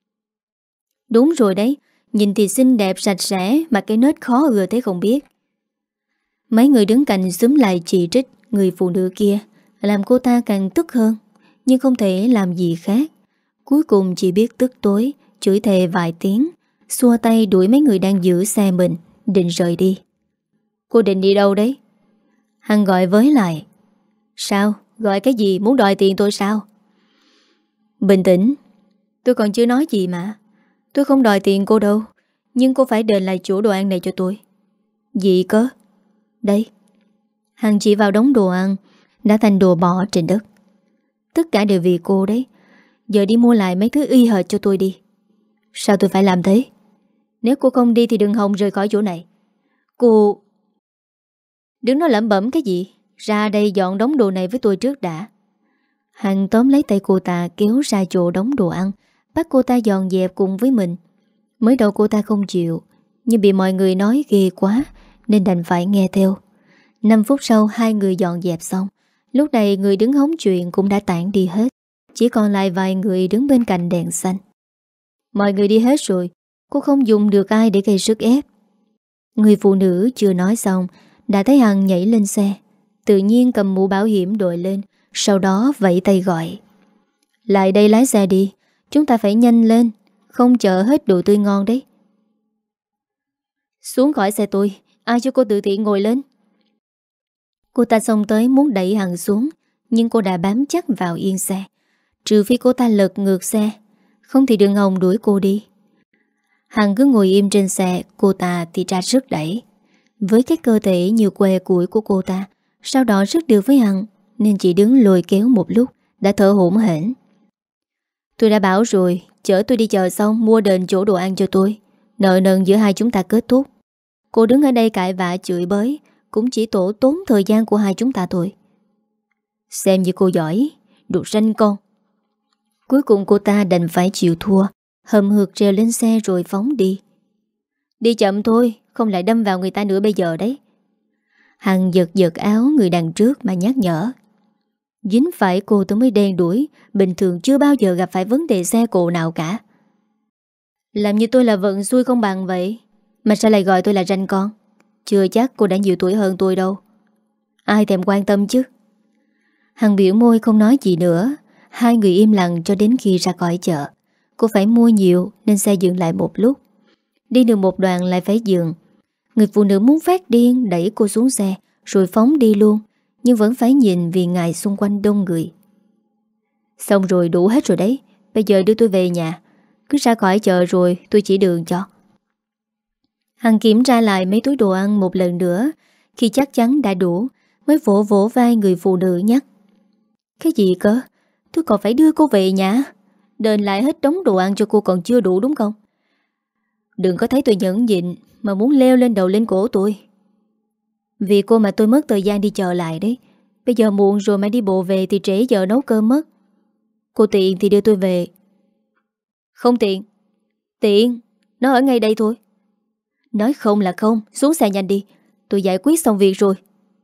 Đúng rồi đấy. Nhìn thì xinh đẹp sạch sẽ mà cái nết khó ưa thế không biết. Mấy người đứng cạnh xúm lại chỉ trích người phụ nữ kia, làm cô ta càng tức hơn. Nhưng không thể làm gì khác. Cuối cùng chỉ biết tức tối, chửi thề vài tiếng, xua tay đuổi mấy người đang giữ xe mình, định rời đi. Cô định đi đâu đấy? Hằng gọi với lại. Sao? Gọi cái gì? Muốn đòi tiền tôi sao? Bình tĩnh. Tôi còn chưa nói gì mà. Tôi không đòi tiền cô đâu. Nhưng cô phải đền lại chỗ đồ ăn này cho tôi. Gì cơ? Đây. Hằng chỉ vào đống đồ ăn đã thành đồ bỏ trên đất. Tất cả đều vì cô đấy. Giờ đi mua lại mấy thứ y hệt cho tôi đi. Sao tôi phải làm thế? Nếu cô không đi thì đừng hòng rời khỏi chỗ này. Cô... Đừng nói lẩm bẩm cái gì. Ra đây dọn đống đồ này với tôi trước đã. Hằng tóm lấy tay cô ta kéo ra chỗ đống đồ ăn, bắt cô ta dọn dẹp cùng với mình. Mới đầu cô ta không chịu, nhưng bị mọi người nói ghê quá nên đành phải nghe theo. Năm phút sau hai người dọn dẹp xong. Lúc này người đứng hóng chuyện cũng đã tản đi hết. Chỉ còn lại vài người đứng bên cạnh đèn xanh. Mọi người đi hết rồi. Cô không dùng được ai để gây sức ép. Người phụ nữ chưa nói xong đã thấy Hằng nhảy lên xe. Tự nhiên cầm mũ bảo hiểm đội lên. Sau đó vẫy tay gọi. Lại đây lái xe đi. Chúng ta phải nhanh lên. Không chở hết đồ tươi ngon đấy. Xuống khỏi xe tôi. Ai cho cô tự tiện ngồi lên? Cô ta xông tới muốn đẩy Hằng xuống, nhưng cô đã bám chắc vào yên xe. Trừ phi cô ta lật ngược xe, không thì đừng hòng đuổi cô đi. Hằng cứ ngồi im trên xe, cô ta thì ra sức đẩy. Với cái cơ thể như que củi của cô ta, sau đó rất được với Hằng, nên chỉ đứng lôi kéo một lúc đã thở hổn hển. Tôi đã bảo rồi, chở tôi đi chợ xong mua đền chỗ đồ ăn cho tôi. Nợ nần giữa hai chúng ta kết thúc. Cô đứng ở đây cãi vã chửi bới cũng chỉ tổ tốn thời gian của hai chúng ta thôi. Xem như cô giỏi, đồ ranh con. Cuối cùng cô ta đành phải chịu thua, hầm hực trèo lên xe rồi phóng đi. Đi chậm thôi, không lại đâm vào người ta nữa bây giờ đấy. Hằng giật giật áo người đằng trước mà nhắc nhở. Dính phải cô tôi mới đen đuổi. Bình thường chưa bao giờ gặp phải vấn đề xe cộ nào cả. Làm như tôi là vận xui không bằng vậy. Mà sao lại gọi tôi là ranh con? Chưa chắc cô đã nhiều tuổi hơn tôi đâu. Ai thèm quan tâm chứ. Hằng biểu môi không nói gì nữa. Hai người im lặng cho đến khi ra khỏi chợ. Cô phải mua nhiều nên xe dừng lại một lúc. Đi được một đoạn lại phải dừng. Người phụ nữ muốn phát điên đẩy cô xuống xe rồi phóng đi luôn, nhưng vẫn phải nhìn vì ngại xung quanh đông người. Xong rồi, đủ hết rồi đấy. Bây giờ đưa tôi về nhà. Cứ ra khỏi chợ rồi tôi chỉ đường cho. Hằng kiểm tra lại mấy túi đồ ăn một lần nữa. Khi chắc chắn đã đủ, mới vỗ vỗ vai người phụ nữ nhắc. Cái gì cơ? Tôi còn phải đưa cô về nhà. Đền lại hết đống đồ ăn cho cô còn chưa đủ đúng không? Đừng có thấy tôi nhẫn nhịn mà muốn leo lên đầu lên cổ tôi. Vì cô mà tôi mất thời gian đi chờ lại đấy. Bây giờ muộn rồi mà đi bộ về thì trễ giờ nấu cơm mất. Cô tiện thì đưa tôi về. Không tiện. Tiện, nó ở ngay đây thôi. Nói không là không, xuống xe nhanh đi. Tôi giải quyết xong việc rồi.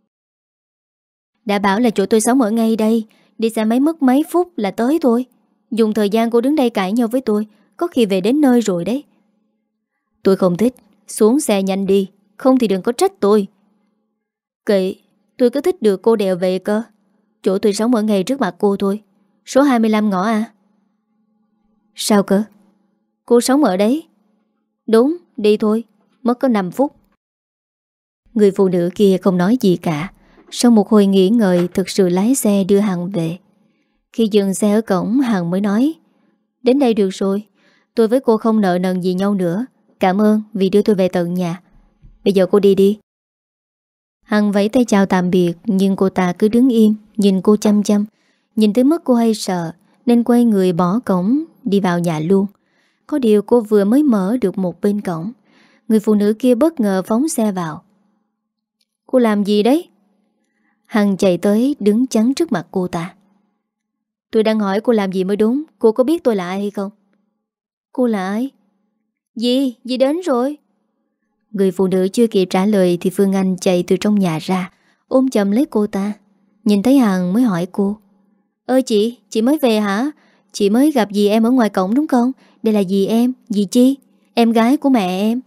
Đã bảo là chỗ tôi sống ở ngay đây. Đi xe máy mất mấy phút là tới thôi. Dùng thời gian cô đứng đây cãi nhau với tôi, có khi về đến nơi rồi đấy. Tôi không thích. Xuống xe nhanh đi. Không thì đừng có trách tôi. Kệ, tôi cứ thích được cô đèo về cơ. Chỗ tôi sống ở ngay trước mặt cô thôi. Số hai mươi lăm ngõ A. Sao cơ? Cô sống ở đấy? Đúng, đi thôi. Mất có năm phút. Người phụ nữ kia không nói gì cả. Sau một hồi nghỉ ngơi, thực sự lái xe đưa Hằng về. Khi dừng xe ở cổng, Hằng mới nói: Đến đây được rồi. Tôi với cô không nợ nần gì nhau nữa. Cảm ơn vì đưa tôi về tận nhà. Bây giờ cô đi đi. Hằng vẫy tay chào tạm biệt, nhưng cô ta cứ đứng im, nhìn cô chăm chăm. Nhìn tới mức cô hay sợ, nên quay người bỏ cổng, đi vào nhà luôn. Có điều cô vừa mới mở được một bên cổng, người phụ nữ kia bất ngờ phóng xe vào. Cô làm gì đấy? Hằng chạy tới đứng chắn trước mặt cô ta. Tôi đang hỏi cô làm gì mới đúng. Cô có biết tôi là ai hay không? Cô là ai? Dì, dì đến rồi. Người phụ nữ chưa kịp trả lời thì Phương Anh chạy từ trong nhà ra, ôm chầm lấy cô ta. Nhìn thấy Hằng mới hỏi cô: Ơ chị, chị mới về hả? Chị mới gặp dì em ở ngoài cổng đúng không? Đây là dì em, dì Chi, em gái của mẹ em.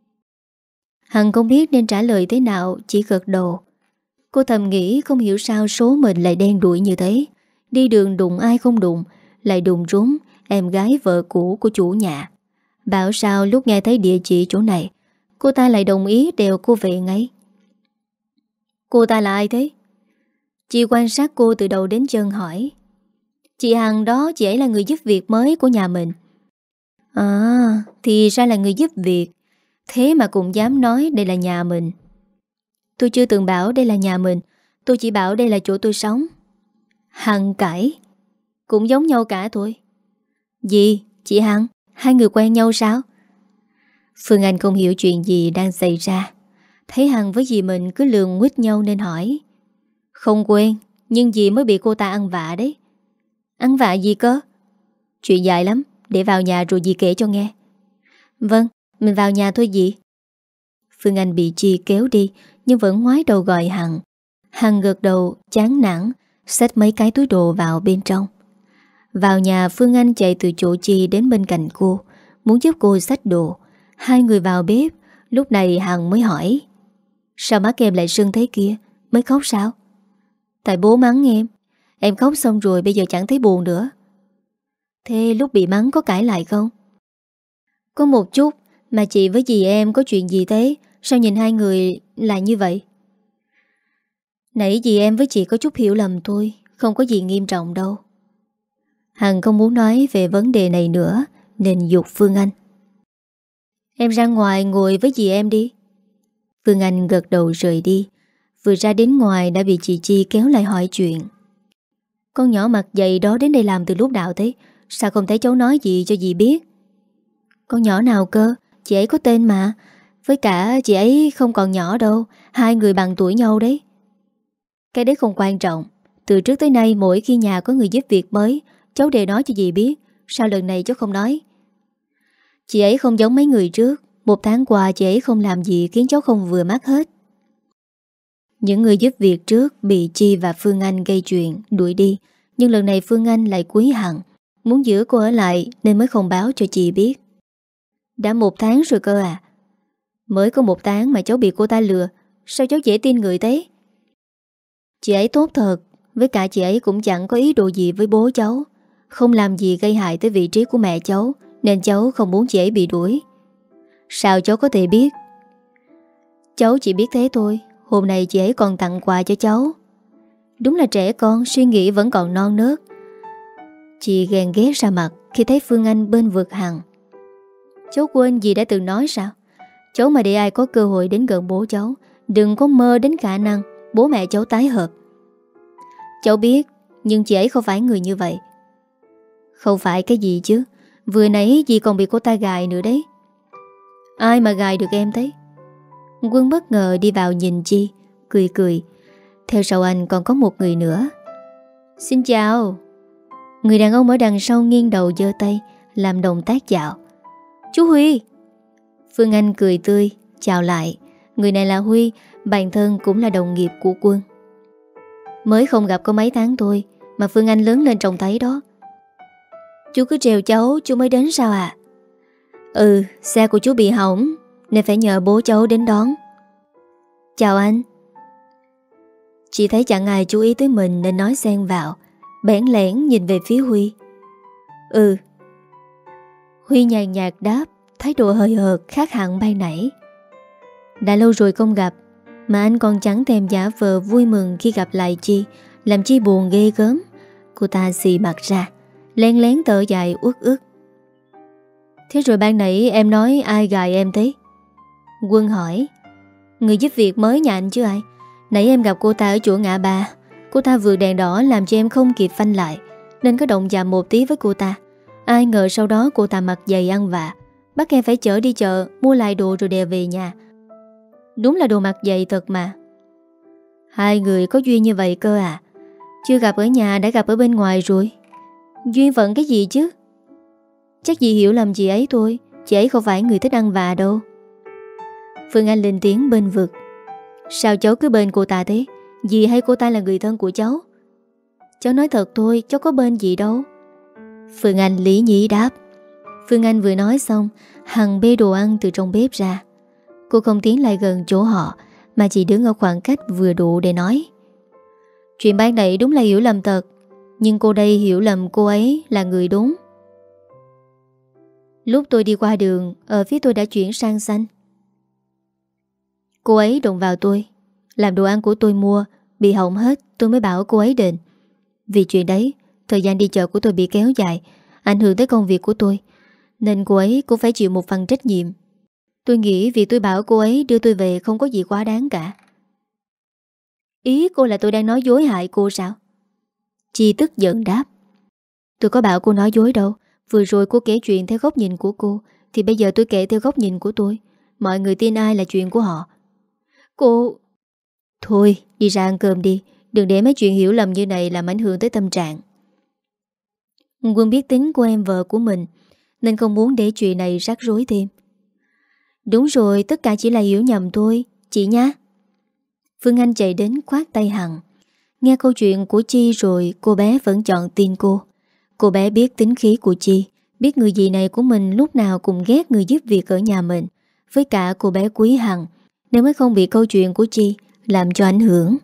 Hằng không biết nên trả lời thế nào, chỉ gật đầu. Cô thầm nghĩ không hiểu sao số mình lại đen đuổi như thế. Đi đường đụng ai không đụng, lại đụng trúng em gái vợ cũ của chủ nhà. Bảo sao lúc nghe thấy địa chỉ chỗ này, cô ta lại đồng ý đèo cô về ngay. Cô ta là ai thế? Chị quan sát cô từ đầu đến chân hỏi. Chị Hằng đó, chị ấy là người giúp việc mới của nhà mình. À, thì ra là người giúp việc. Thế mà cũng dám nói đây là nhà mình. Tôi chưa từng bảo đây là nhà mình. Tôi chỉ bảo đây là chỗ tôi sống. Hằng cãi. Cũng giống nhau cả thôi. Gì? Chị Hằng? Hai người quen nhau sao? Phương Anh không hiểu chuyện gì đang xảy ra. Thấy Hằng với dì mình cứ lường nguyết nhau nên hỏi. Không quen, nhưng dì mới bị cô ta ăn vạ đấy. Ăn vạ gì cơ? Chuyện dài lắm, để vào nhà rồi dì kể cho nghe. Vâng, mình vào nhà thôi dì. Phương Anh bị Chi kéo đi, nhưng vẫn ngoái đầu gọi Hằng. Hằng gật đầu, chán nản, xách mấy cái túi đồ vào bên trong. Vào nhà, Phương Anh chạy từ chỗ Chi đến bên cạnh cô, muốn giúp cô xách đồ. Hai người vào bếp. Lúc này Hằng mới hỏi: Sao mắt em lại sưng thế kia? Mới khóc sao? Tại bố mắng em. Em khóc xong rồi bây giờ chẳng thấy buồn nữa. Thế lúc bị mắng có cãi lại không? Có một chút. Mà chị với dì em có chuyện gì thế? Sao nhìn hai người là như vậy? Nãy dì em với chị có chút hiểu lầm thôi, không có gì nghiêm trọng đâu. Hằng không muốn nói về vấn đề này nữa nên giục Phương Anh: Em ra ngoài ngồi với dì em đi. Phương Anh gật đầu rời đi. Vừa ra đến ngoài đã bị chị Chi kéo lại hỏi chuyện. Con nhỏ mặt dày đó đến đây làm từ lúc nào thế? Sao không thấy cháu nói gì cho dì biết? Con nhỏ nào cơ? Chị ấy có tên mà. Với cả chị ấy không còn nhỏ đâu. Hai người bằng tuổi nhau đấy. Cái đấy không quan trọng. Từ trước tới nay mỗi khi nhà có người giúp việc mới, cháu đều nói cho dì biết. Sao lần này cháu không nói? Chị ấy không giống mấy người trước. Một tháng qua chị ấy không làm gì khiến cháu không vừa mắt hết. Những người giúp việc trước bị Chi và Phương Anh gây chuyện, đuổi đi. Nhưng lần này Phương Anh lại quý Hằng, muốn giữ cô ở lại nên mới không báo cho chị biết. Đã một tháng rồi cơ à? Mới có một tháng mà cháu bị cô ta lừa. Sao cháu dễ tin người thế? Chị ấy tốt thật. Với cả chị ấy cũng chẳng có ý đồ gì với bố cháu, không làm gì gây hại tới vị trí của mẹ cháu, nên cháu không muốn chị ấy bị đuổi. Sao cháu có thể biết? Cháu chỉ biết thế thôi. Hôm nay chị ấy còn tặng quà cho cháu. Đúng là trẻ con, suy nghĩ vẫn còn non nớt. Chị ghen ghét ra mặt khi thấy Phương Anh bên vực Hằng. Cháu quên gì đã từng nói sao? Cháu mà để ai có cơ hội đến gần bố cháu, đừng có mơ đến khả năng bố mẹ cháu tái hợp. Cháu biết, nhưng chị ấy không phải người như vậy. Không phải cái gì chứ? Vừa nãy dì còn bị cô ta gài nữa đấy. Ai mà gài được em thế? Quân bất ngờ đi vào nhìn Chi, cười cười. Theo sau anh còn có một người nữa. Xin chào. Người đàn ông ở đằng sau nghiêng đầu giơ tay làm động tác chào. Chú Huy. Phương Anh cười tươi chào lại. Người này là Huy, bản thân cũng là đồng nghiệp của Quân. Mới không gặp có mấy tháng thôi mà Phương Anh lớn lên trông thấy đó. Chú cứ trèo cháu, chú mới đến sao à? Ừ, xe của chú bị hỏng nên phải nhờ bố cháu đến đón. Chào anh. Chị thấy chẳng ai chú ý tới mình nên nói xen vào, bẽn lẽn nhìn về phía Huy. Ừ. Huy nhàn nhạt đáp, thái độ hơi hợt khác hẳn ban nãy. Đã lâu rồi không gặp mà anh còn chẳng thèm giả vờ vui mừng khi gặp lại Chi, làm Chi buồn ghê gớm. Cô ta xì mặt ra, len lén thở dài uất ức. Thế rồi ban nãy em nói ai gài em thế? Quân hỏi. Người giúp việc mới nhà anh chứ ai. Nãy em gặp cô ta ở chỗ ngã ba. Cô ta vượt đèn đỏ làm cho em không kịp phanh lại, nên có động chạm một tí với cô ta. Ai ngờ sau đó cô ta mặc giày ăn vạ, bắt em phải chở đi chợ mua lại đồ rồi đè về nhà. Đúng là đồ mặc giày thật mà. Hai người có duyên như vậy cơ à? Chưa gặp ở nhà đã gặp ở bên ngoài rồi. Duyên phận cái gì chứ? Chắc dì hiểu lầm chị ấy thôi. Chị ấy không phải người thích ăn vạ đâu. Phương Anh lên tiếng bên vực. Sao cháu cứ bên cô ta thế? Dì hay cô ta là người thân của cháu? Cháu nói thật thôi, cháu có bên gì đâu. Phương Anh lý nhí đáp. Phương Anh vừa nói xong, Hằng bê đồ ăn từ trong bếp ra. Cô không tiến lại gần chỗ họ, mà chỉ đứng ở khoảng cách vừa đủ để nói. Chuyện ban nãy đúng là hiểu lầm thật, nhưng cô đây hiểu lầm cô ấy là người đúng. Lúc tôi đi qua đường, ở phía tôi đã chuyển sang xanh. Cô ấy đụng vào tôi, làm đồ ăn của tôi mua bị hỏng hết, tôi mới bảo cô ấy đền. Vì chuyện đấy, thời gian đi chợ của tôi bị kéo dài, ảnh hưởng tới công việc của tôi, nên cô ấy cũng phải chịu một phần trách nhiệm. Tôi nghĩ vì tôi bảo cô ấy đưa tôi về không có gì quá đáng cả. Ý cô là tôi đang nói dối hại cô sao? Chi tức giận đáp. Tôi có bảo cô nói dối đâu. Vừa rồi cô kể chuyện theo góc nhìn của cô, thì bây giờ tôi kể theo góc nhìn của tôi. Mọi người tin ai là chuyện của họ. Cô... Thôi, đi ra ăn cơm đi. Đừng để mấy chuyện hiểu lầm như này làm ảnh hưởng tới tâm trạng. Quân biết tính của em vợ của mình, nên không muốn để chuyện này rắc rối thêm. Đúng rồi, tất cả chỉ là hiểu nhầm thôi, chị nhá. Phương Anh chạy đến khoát tay Hằng. Nghe câu chuyện của Chi rồi, cô bé vẫn chọn tin cô. Cô bé biết tính khí của Chi, biết người dì này của mình lúc nào cũng ghét người giúp việc ở nhà mình. Với cả cô bé quý Hằng, nếu mới không bị câu chuyện của Chi làm cho ảnh hưởng.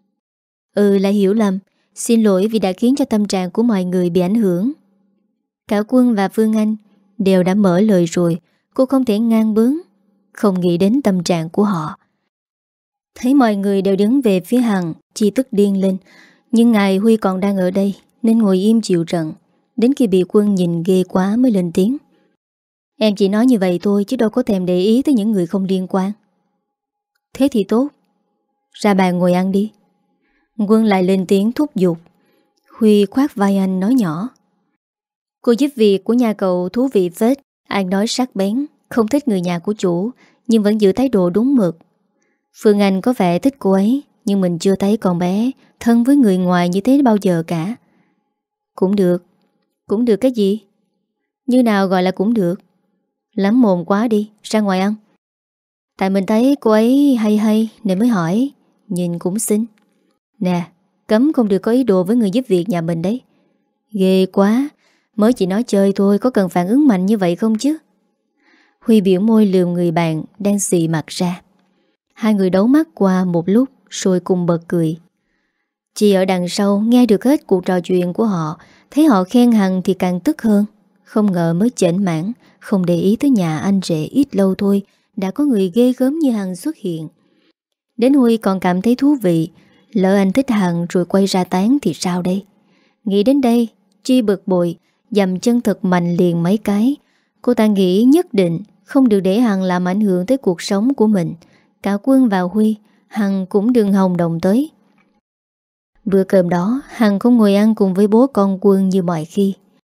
Ừ, là hiểu lầm. Xin lỗi vì đã khiến cho tâm trạng của mọi người bị ảnh hưởng. Cả Quân và Phương Anh đều đã mở lời rồi. Cô không thể ngang bướng, không nghĩ đến tâm trạng của họ. Thấy mọi người đều đứng về phía Hằng, Chi tức điên lên. Nhưng ngài Huy còn đang ở đây nên ngồi im chịu trận. Đến khi bị Quân nhìn ghê quá mới lên tiếng. Em chỉ nói như vậy thôi chứ đâu có thèm để ý tới những người không liên quan. Thế thì tốt. Ra bàn ngồi ăn đi. Quân lại lên tiếng thúc giục. Huy khoác vai anh nói nhỏ. Cô giúp việc của nhà cậu thú vị phết. Anh nói sắc bén, không thích người nhà của chủ, nhưng vẫn giữ thái độ đúng mực. Phương Anh có vẻ thích cô ấy, nhưng mình chưa thấy con bé thân với người ngoài như thế bao giờ cả. Cũng được. Cũng được cái gì? Như nào gọi là cũng được? Lắm mồm quá đi, ra ngoài ăn. Tại mình thấy cô ấy hay hay nên mới hỏi. Nhìn cũng xinh. Nè, cấm không được có ý đồ với người giúp việc nhà mình đấy. Ghê quá. Mới chỉ nói chơi thôi, có cần phản ứng mạnh như vậy không chứ? Huy biểu môi lườm người bạn đang xì mặt ra. Hai người đấu mắt qua một lúc rồi cùng bật cười. Chị ở đằng sau nghe được hết cuộc trò chuyện của họ, thấy họ khen Hằng thì càng tức hơn. Không ngờ mới chểnh mãn, không để ý tới nhà anh rể ít lâu thôi đã có người ghê gớm như Hằng xuất hiện. Đến Huy còn cảm thấy thú vị. Lỡ anh thích Hằng rồi quay ra tán thì sao đây? Nghĩ đến đây, Chi bực bội, dầm chân thật mạnh liền mấy cái. Cô ta nghĩ nhất định không được để Hằng làm ảnh hưởng tới cuộc sống của mình. Cả Quân và Huy Hằng cũng đừng hòng động tới. Bữa cơm đó Hằng không ngồi ăn cùng với bố con Quân như mọi khi.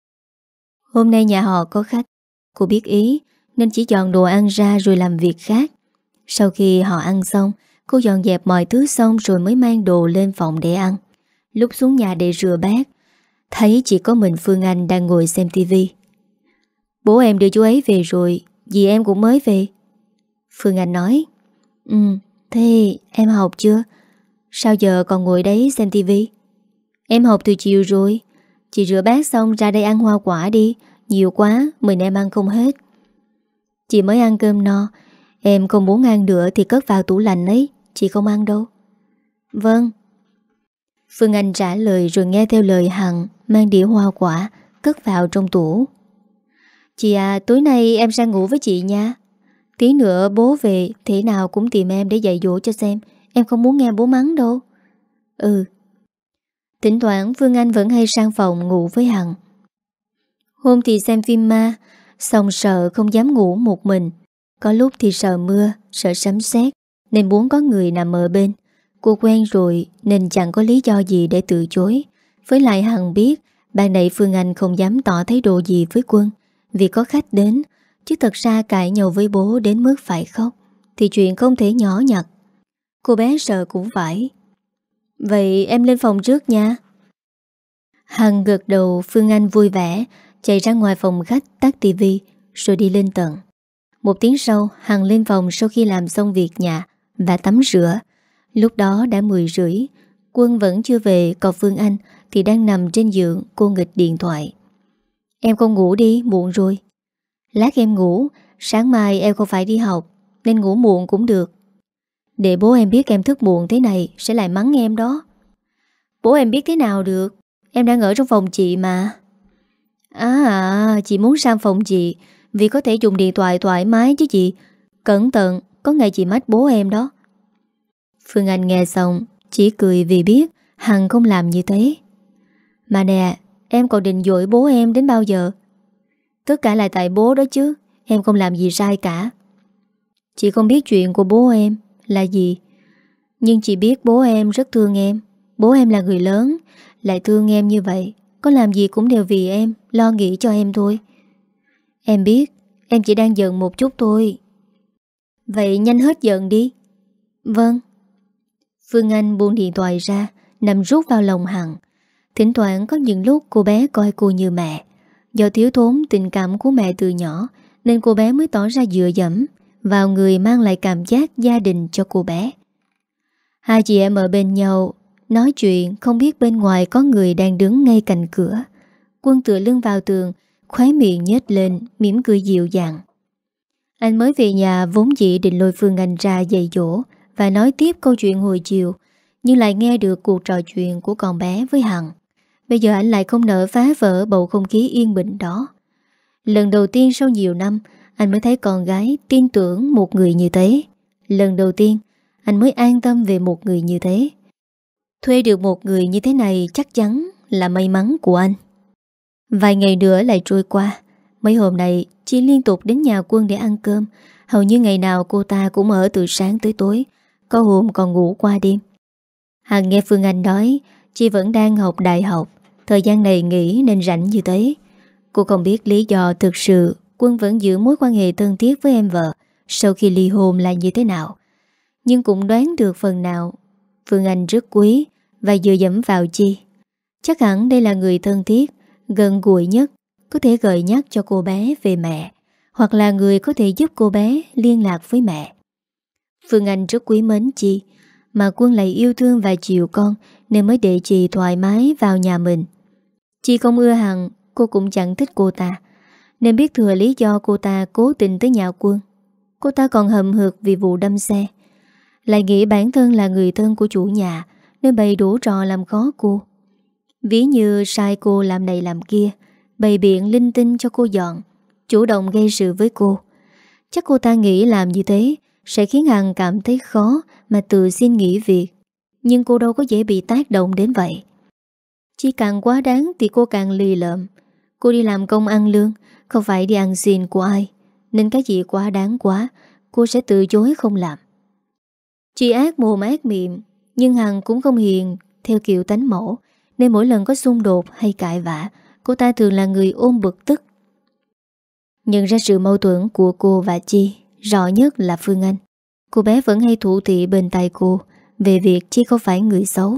Hôm nay nhà họ có khách. Cô biết ý nên chỉ dọn đồ ăn ra rồi làm việc khác. Sau khi họ ăn xong, cô dọn dẹp mọi thứ xong rồi mới mang đồ lên phòng để ăn. Lúc xuống nhà để rửa bát, thấy chỉ có mình Phương Anh đang ngồi xem tivi. Bố em đưa chú ấy về rồi, dì em cũng mới về. Phương Anh nói. Ừ, thế em học chưa? Sao giờ còn ngồi đấy xem tivi? Em học từ chiều rồi. Chị rửa bát xong ra đây ăn hoa quả đi. Nhiều quá, mình em ăn không hết. Chị mới ăn cơm no. Em không muốn ăn nữa thì cất vào tủ lạnh ấy. Chị không ăn đâu. Vâng. Phương Anh trả lời rồi nghe theo lời Hằng, mang đĩa hoa quả cất vào trong tủ. Chị à, tối nay em sang ngủ với chị nha. Tí nữa bố về thế nào cũng tìm em để dạy dỗ cho xem. Em không muốn nghe bố mắng đâu. Ừ. Thỉnh thoảng Phương Anh vẫn hay sang phòng ngủ với Hằng. Hôm thì xem phim ma, xong sợ không dám ngủ một mình. Có lúc thì sợ mưa, sợ sấm sét nên muốn có người nằm ở bên. Cô quen rồi nên chẳng có lý do gì để từ chối. Với lại Hằng biết ban nãy Phương Anh không dám tỏ thái độ gì với Quân vì có khách đến. Chứ thật ra cãi nhau với bố đến mức phải khóc thì chuyện không thể nhỏ nhặt. Cô bé sợ cũng phải. Vậy em lên phòng trước nha. Hằng gật đầu. Phương Anh vui vẻ chạy ra ngoài phòng khách tắt tivi rồi đi lên tầng. Một tiếng sau Hằng lên phòng sau khi làm xong việc nhà và tắm rửa. Lúc đó đã mười rưỡi. Quân vẫn chưa về, còn Phương Anh thì đang nằm trên giường. Cô nghịch điện thoại. Em không ngủ đi, muộn rồi. Lát em ngủ, sáng mai em không phải đi học nên ngủ muộn cũng được. Để bố em biết em thức muộn thế này sẽ lại mắng em đó. Bố em biết thế nào được, em đang ở trong phòng chị mà. À, à chị muốn sang phòng chị vì có thể dùng điện thoại thoải mái chứ chị. Cẩn thận, có ngày chị mách bố em đó. Phương Anh nghe xong chỉ cười vì biết Hằng không làm như thế. Mà nè, em còn định dỗi bố em đến bao giờ? Tất cả là tại bố đó chứ. Em không làm gì sai cả. Chị không biết chuyện của bố em là gì, nhưng chị biết bố em rất thương em. Bố em là người lớn, lại thương em như vậy. Có làm gì cũng đều vì em, lo nghĩ cho em thôi. Em biết, em chỉ đang giận một chút thôi. Vậy nhanh hết giận đi. Vâng. Phương Anh buông điện thoại ra, nằm rút vào lòng Hằng. Thỉnh thoảng có những lúc cô bé coi cô như mẹ. Do thiếu thốn tình cảm của mẹ từ nhỏ nên cô bé mới tỏ ra dựa dẫm vào người mang lại cảm giác gia đình cho cô bé. Hai chị em ở bên nhau nói chuyện, không biết bên ngoài có người đang đứng ngay cạnh cửa. Quân tựa lưng vào tường, khóe miệng nhếch lên, mỉm cười dịu dàng. Anh mới về nhà vốn dĩ định lôi Phương Anh ra dạy dỗ và nói tiếp câu chuyện hồi chiều, nhưng lại nghe được cuộc trò chuyện của con bé với Hằng. Bây giờ anh lại không nỡ phá vỡ bầu không khí yên bình đó. Lần đầu tiên sau nhiều năm anh mới thấy con gái tin tưởng một người như thế. Lần đầu tiên anh mới an tâm về một người như thế. Thuê được một người như thế này chắc chắn là may mắn của anh. Vài ngày nữa lại trôi qua. Mấy hôm nay Chi liên tục đến nhà Quân để ăn cơm. Hầu như ngày nào cô ta cũng ở từ sáng tới tối, có hôm còn ngủ qua đêm. Hằng nghe Phương Anh nói Chi vẫn đang học đại học, thời gian này nghỉ nên rảnh như thế. Cô không biết lý do thực sự Quân vẫn giữ mối quan hệ thân thiết với em vợ sau khi ly hôn là như thế nào. Nhưng cũng đoán được phần nào Phương Anh rất quý và dựa dẫm vào Chi. Chắc hẳn đây là người thân thiết, gần gũi nhất, có thể gợi nhắc cho cô bé về mẹ, hoặc là người có thể giúp cô bé liên lạc với mẹ. Phương Anh rất quý mến Chi, mà Quân lại yêu thương và chiều con nên mới để Chi thoải mái vào nhà mình. Chi không ưa Hằng, cô cũng chẳng thích cô ta, nên biết thừa lý do cô ta cố tình tới nhà Quân. Cô ta còn hậm hực vì vụ đâm xe, lại nghĩ bản thân là người thân của chủ nhà nên bày đủ trò làm khó cô. Ví như sai cô làm này làm kia, bày biện linh tinh cho cô dọn, chủ động gây sự với cô. Chắc cô ta nghĩ làm như thế sẽ khiến Hằng cảm thấy khó mà tự xin nghỉ việc. Nhưng cô đâu có dễ bị tác động đến vậy. Chỉ càng quá đáng thì cô càng lì lợm. Cô đi làm công ăn lương, không phải đi ăn xin của ai, nên cái gì quá đáng quá cô sẽ từ chối không làm. Chị ác mồm ác miệng, nhưng Hằng cũng không hiền theo kiểu tánh mẫu, nên mỗi lần có xung đột hay cãi vã, cô ta thường là người ôm bực tức. Nhận ra sự mâu thuẫn của cô và Chi, rõ nhất là Phương Anh. Cô bé vẫn hay thủ thị bên tai cô về việc Chi không phải người xấu.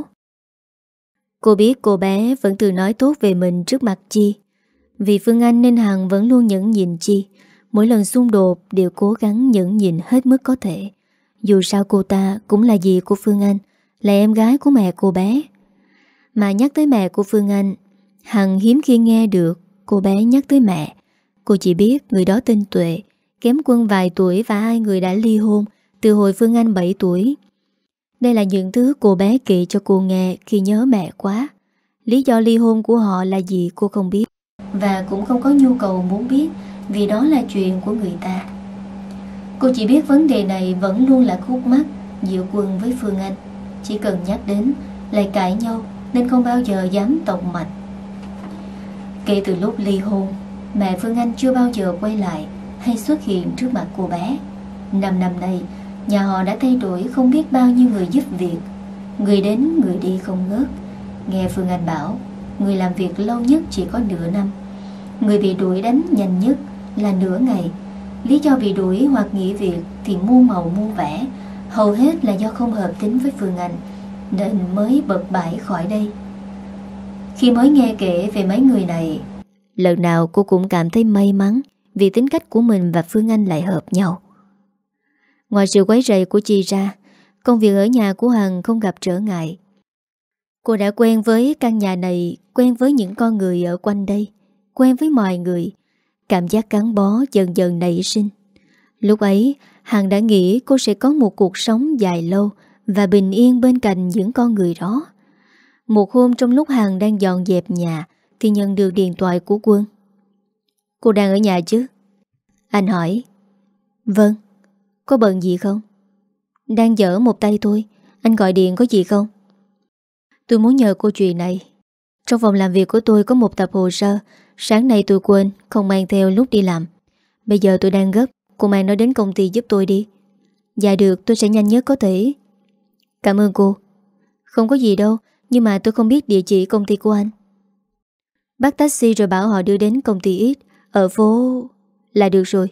Cô biết cô bé vẫn thường nói tốt về mình trước mặt Chi. Vì Phương Anh nên Hằng vẫn luôn nhẫn nhịn Chi. Mỗi lần xung đột đều cố gắng nhẫn nhịn hết mức có thể. Dù sao cô ta cũng là dì của Phương Anh, là em gái của mẹ cô bé. Mà nhắc tới mẹ của Phương Anh, Hằng hiếm khi nghe được cô bé nhắc tới mẹ. Cô chỉ biết người đó tên Tuệ, kém Quân vài tuổi và hai người đã ly hôn từ hồi Phương Anh bảy tuổi. Đây là những thứ cô bé kể cho cô nghe khi nhớ mẹ quá. Lý do ly hôn của họ là gì cô không biết, và cũng không có nhu cầu muốn biết, vì đó là chuyện của người ta. Cô chỉ biết vấn đề này vẫn luôn là khúc mắc giữa Quân với Phương Anh. Chỉ cần nhắc đến lại cãi nhau, nên không bao giờ dám tọc mạch. Kể từ lúc ly hôn, mẹ Phương Anh chưa bao giờ quay lại hay xuất hiện trước mặt cô bé. Năm năm nay, nhà họ đã thay đổi không biết bao nhiêu người giúp việc. Người đến người đi không ngớt. Nghe Phương Anh bảo, người làm việc lâu nhất chỉ có nửa năm. Người bị đuổi đánh nhanh nhất là nửa ngày. Lý do bị đuổi hoặc nghỉ việc thì muôn màu muôn vẻ, hầu hết là do không hợp tính với Phương Anh, nên mới bật bãi khỏi đây. Khi mới nghe kể về mấy người này, lần nào cô cũng cảm thấy may mắn vì tính cách của mình và Phương Anh lại hợp nhau. Ngoài sự quấy rầy của Chi ra, công việc ở nhà của Hằng không gặp trở ngại. Cô đã quen với căn nhà này, quen với những con người ở quanh đây, quen với mọi người. Cảm giác gắn bó dần dần nảy sinh. Lúc ấy, Hằng đã nghĩ cô sẽ có một cuộc sống dài lâu và bình yên bên cạnh những con người đó. Một hôm trong lúc Hằng đang dọn dẹp nhà thì nhận được điện thoại của Quân. Cô đang ở nhà chứ? Anh hỏi. Vâng. Có bận gì không? Đang dở một tay thôi. Anh gọi điện có gì không? Tôi muốn nhờ cô chuyện này. Trong phòng làm việc của tôi có một tập hồ sơ. Sáng nay tôi quên không mang theo lúc đi làm. Bây giờ tôi đang gấp. Cô mang nó đến công ty giúp tôi đi. Dạ được, tôi sẽ nhanh nhất có thể. Cảm ơn cô. Không có gì đâu, nhưng mà tôi không biết địa chỉ công ty của anh. Bắt taxi rồi bảo họ đưa đến công ty X ở phố là được rồi.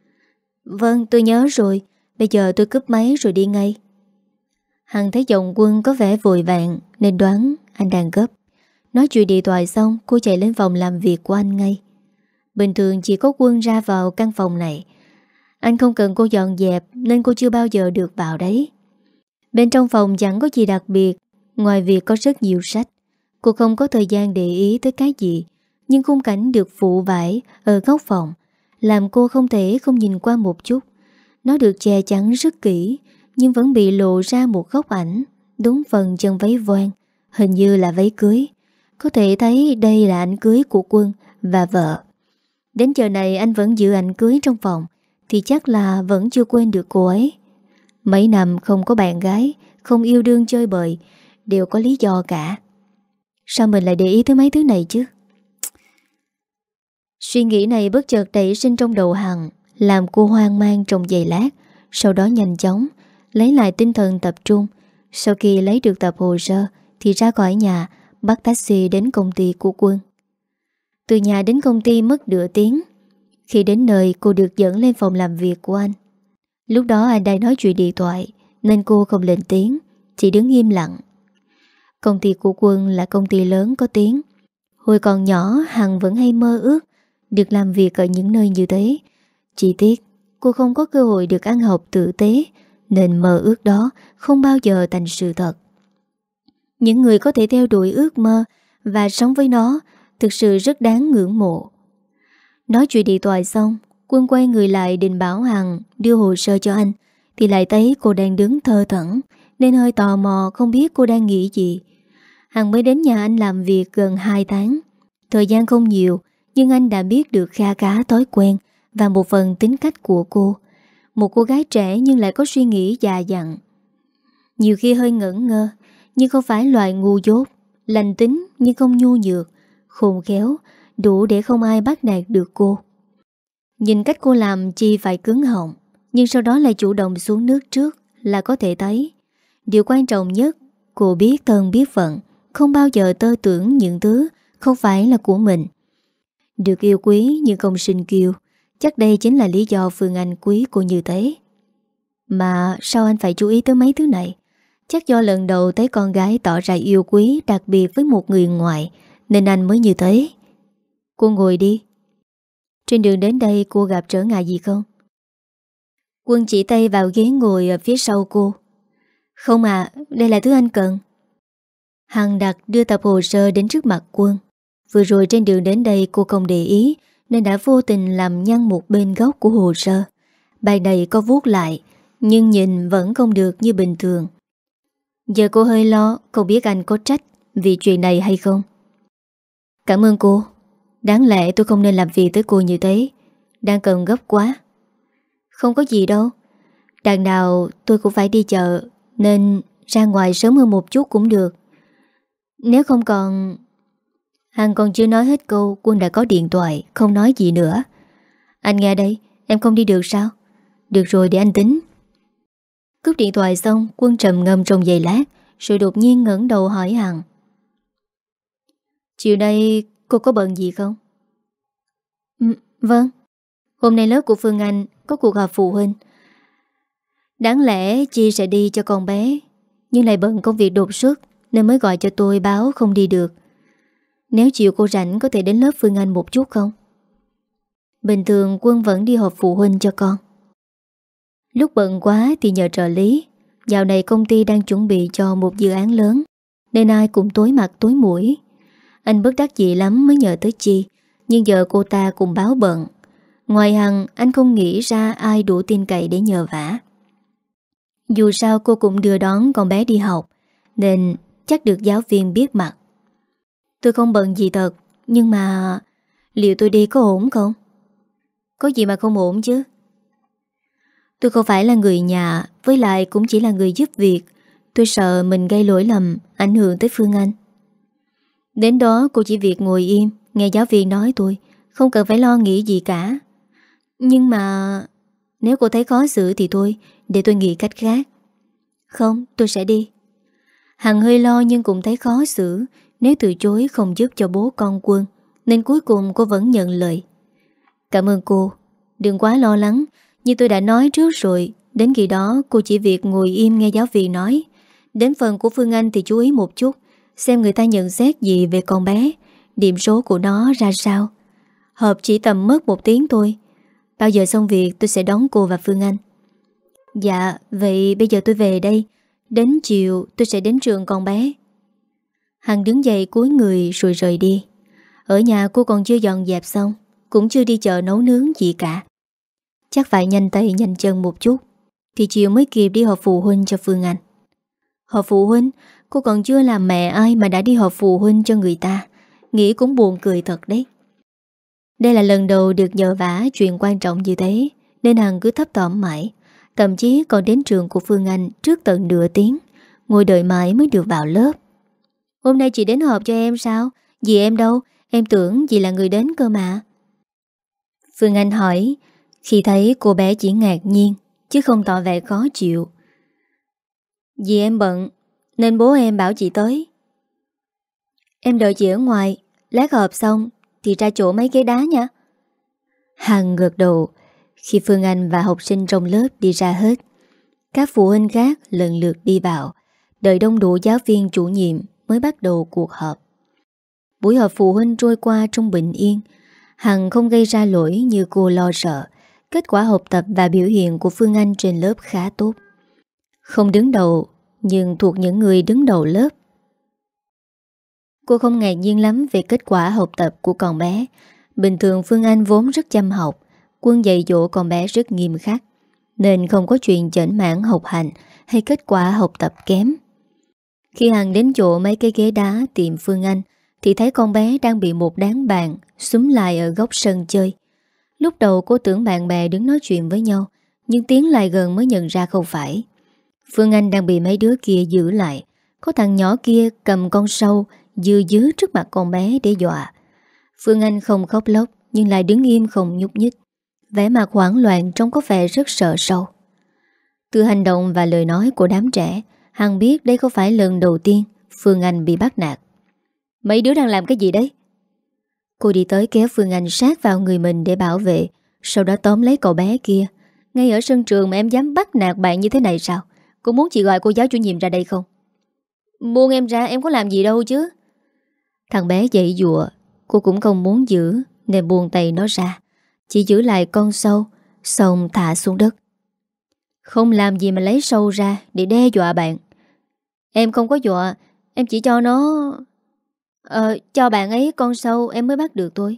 Vâng, tôi nhớ rồi. Bây giờ tôi cúp máy rồi đi ngay. Hằng thấy giọng Quân có vẻ vội vàng nên đoán anh đang gấp. Nói chuyện điện thoại xong, cô chạy lên phòng làm việc của anh ngay. Bình thường chỉ có Quân ra vào căn phòng này. Anh không cần cô dọn dẹp nên cô chưa bao giờ được vào đấy. Bên trong phòng chẳng có gì đặc biệt, ngoài việc có rất nhiều sách. Cô không có thời gian để ý tới cái gì, nhưng khung cảnh được phụ vải ở góc phòng làm cô không thể không nhìn qua một chút. Nó được che chắn rất kỹ, nhưng vẫn bị lộ ra một góc ảnh, đúng phần chân váy voan, hình như là váy cưới. Có thể thấy đây là ảnh cưới của Quân và vợ. Đến giờ này anh vẫn giữ ảnh cưới trong phòng, thì chắc là vẫn chưa quên được cô ấy. Mấy năm không có bạn gái, không yêu đương chơi bời, đều có lý do cả. Sao mình lại để ý tới mấy thứ này chứ? Suy nghĩ này bất chợt nảy sinh trong đầu Hằng, làm cô hoang mang trong giây lát. Sau đó nhanh chóng lấy lại tinh thần tập trung. Sau khi lấy được tập hồ sơ thì ra khỏi nhà, bắt taxi đến công ty của Quân. Từ nhà đến công ty mất nửa tiếng. Khi đến nơi, cô được dẫn lên phòng làm việc của anh. Lúc đó anh đang nói chuyện điện thoại nên cô không lên tiếng, chỉ đứng im lặng. Công ty của Quân là công ty lớn có tiếng. Hồi còn nhỏ, Hằng vẫn hay mơ ước được làm việc ở những nơi như thế. Chỉ tiếc cô không có cơ hội được ăn học tử tế, nên mơ ước đó không bao giờ thành sự thật. Những người có thể theo đuổi ước mơ và sống với nó thực sự rất đáng ngưỡng mộ. Nói chuyện điện thoại xong, Quân quay người lại định bảo Hằng đưa hồ sơ cho anh, thì lại thấy cô đang đứng thơ thẩn, nên hơi tò mò không biết cô đang nghĩ gì. Hằng mới đến nhà anh làm việc gần hai tháng. Thời gian không nhiều, nhưng anh đã biết được kha khá thói quen và một phần tính cách của cô. Một cô gái trẻ nhưng lại có suy nghĩ già dặn. Nhiều khi hơi ngẩn ngơ, nhưng không phải loại ngu dốt. Lành tính nhưng không nhu nhược, khôn khéo, đủ để không ai bắt nạt được cô. Nhìn cách cô làm Chi phải cứng họng, nhưng sau đó lại chủ động xuống nước trước là có thể thấy Điều quan trọng nhất, cô biết thân biết phận, không bao giờ tơ tưởng những thứ không phải là của mình. Được yêu quý nhưng không sinh kiêu, chắc đây chính là lý do Phương Anh quý cô như thế. Mà sao anh phải chú ý tới mấy thứ này? Chắc do lần đầu thấy con gái tỏ ra yêu quý đặc biệt với một người ngoài nên anh mới như thế. Cô ngồi đi. Trên đường đến đây cô gặp trở ngại gì không? Quân chỉ tay vào ghế ngồi ở phía sau cô. Không à, đây là thứ anh cần. Hằng đặt đưa tập hồ sơ đến trước mặt Quân. Vừa rồi trên đường đến đây cô không để ý nên đã vô tình làm nhăn một bên góc của hồ sơ. Bài này có vuốt lại nhưng nhìn vẫn không được như bình thường. Giờ cô hơi lo, không biết anh có trách vì chuyện này hay không. Cảm ơn cô. Đáng lẽ tôi không nên làm việc tới cô như thế. Đang cần gấp quá. Không có gì đâu. Đằng nào tôi cũng phải đi chợ nên ra ngoài sớm hơn một chút cũng được. Nếu không còn... Hằng còn chưa nói hết câu, Quân đã có điện thoại, không nói gì nữa. Anh nghe đây, em không đi được sao? Được rồi, để anh tính. Cúp điện thoại xong, Quân trầm ngâm trong giây lát, rồi đột nhiên ngẩng đầu hỏi Hằng. Chiều nay cô có bận gì không? Ừ, vâng. Hôm nay lớp của Phương Anh có cuộc họp phụ huynh. Đáng lẽ Chi sẽ đi cho con bé, nhưng lại bận công việc đột xuất nên mới gọi cho tôi báo không đi được. Nếu chiều cô rảnh có thể đến lớp Phương Anh một chút không? Bình thường Quân vẫn đi họp phụ huynh cho con. Lúc bận quá thì nhờ trợ lý. Dạo này công ty đang chuẩn bị cho một dự án lớn nên ai cũng tối mặt tối mũi. Anh bất đắc dĩ lắm mới nhờ tới Chi, nhưng giờ cô ta cũng báo bận. Ngoài Hằng, anh không nghĩ ra ai đủ tin cậy để nhờ vả. Dù sao cô cũng đưa đón con bé đi học nên chắc được giáo viên biết mặt. Tôi không bận gì thật, nhưng mà liệu tôi đi có ổn không? Có gì mà không ổn chứ? Tôi không phải là người nhà, với lại cũng chỉ là người giúp việc. Tôi sợ mình gây lỗi lầm, ảnh hưởng tới Phương Anh. Đến đó cô chỉ việc ngồi im, nghe giáo viên nói thôi, không cần phải lo nghĩ gì cả. Nhưng mà nếu cô thấy khó xử thì thôi, để tôi nghĩ cách khác. Không, tôi sẽ đi. Hằng hơi lo nhưng cũng thấy khó xử. Nếu từ chối không giúp cho bố con Quân, nên cuối cùng cô vẫn nhận lời. Cảm ơn cô. Đừng quá lo lắng. Như tôi đã nói trước rồi, đến khi đó cô chỉ việc ngồi im nghe giáo viên nói. Đến phần của Phương Anh thì chú ý một chút, xem người ta nhận xét gì về con bé, điểm số của nó ra sao. Họp chỉ tầm mất một tiếng thôi. Bao giờ xong việc tôi sẽ đón cô và Phương Anh. Dạ, vậy bây giờ tôi về đây. Đến chiều tôi sẽ đến trường con bé. Hằng đứng dậy cúi người rồi rời đi. Ở nhà cô còn chưa dọn dẹp xong, cũng chưa đi chợ nấu nướng gì cả. Chắc phải nhanh tay nhanh chân một chút thì chiều mới kịp đi họp phụ huynh cho Phương Anh. Họp phụ huynh? Cô còn chưa làm mẹ ai mà đã đi họp phụ huynh cho người ta. Nghĩ cũng buồn cười thật đấy. Đây là lần đầu được nhờ vả chuyện quan trọng như thế, nên Hằng cứ thấp thỏm mãi. Thậm chí còn đến trường của Phương Anh trước tận nửa tiếng, ngồi đợi mãi mới được vào lớp. Hôm nay chị đến họp cho em sao? Dì em đâu? Em tưởng dì là người đến cơ mà. Phương Anh hỏi, khi thấy cô bé chỉ ngạc nhiên chứ không tỏ vẻ khó chịu. Dì em bận nên bố em bảo chị tới. Em đợi chị ở ngoài, lát họp xong thì ra chỗ mấy ghế đá nha. Hằng gật đầu. Khi Phương Anh và học sinh trong lớp đi ra hết, các phụ huynh khác lần lượt đi vào, đợi đông đủ giáo viên chủ nhiệm mới bắt đầu cuộc họp. Buổi họp phụ huynh trôi qua trong bình yên. Hằng không gây ra lỗi như cô lo sợ. Kết quả học tập và biểu hiện của Phương Anh trên lớp khá tốt. Không đứng đầu, nhưng thuộc những người đứng đầu lớp. Cô không ngạc nhiên lắm về kết quả học tập của con bé. Bình thường Phương Anh vốn rất chăm học, Quân dạy dỗ con bé rất nghiêm khắc, nên không có chuyện chểnh mảng học hành hay kết quả học tập kém. Khi Hằng đến chỗ mấy cái ghế đá tìm Phương Anh thì thấy con bé đang bị một đám bạn xúm lại ở góc sân chơi. Lúc đầu cô tưởng bạn bè đứng nói chuyện với nhau, nhưng tiến lại gần mới nhận ra không phải. Phương Anh đang bị mấy đứa kia giữ lại. Có thằng nhỏ kia cầm con sâu dư dứ trước mặt con bé để dọa. Phương Anh không khóc lóc nhưng lại đứng im không nhúc nhích, vẻ mặt hoảng loạn trông có vẻ rất sợ sâu. Từ hành động và lời nói của đám trẻ, Hằng biết đây không phải lần đầu tiên Phương Anh bị bắt nạt. Mấy đứa đang làm cái gì đấy? Cô đi tới kéo Phương Anh sát vào người mình để bảo vệ, sau đó tóm lấy cậu bé kia. Ngay ở sân trường mà em dám bắt nạt bạn như thế này sao? Cô muốn chị gọi cô giáo chủ nhiệm ra đây không? Buông em ra, em có làm gì đâu chứ. Thằng bé dậy dụa. Cô cũng không muốn giữ nên buông tay nó ra, chỉ giữ lại con sâu, xong thả xuống đất. Không làm gì mà lấy sâu ra để đe dọa bạn. Em không có dọa, em chỉ cho nó... Ờ, cho bạn ấy con sâu em mới bắt được tôi.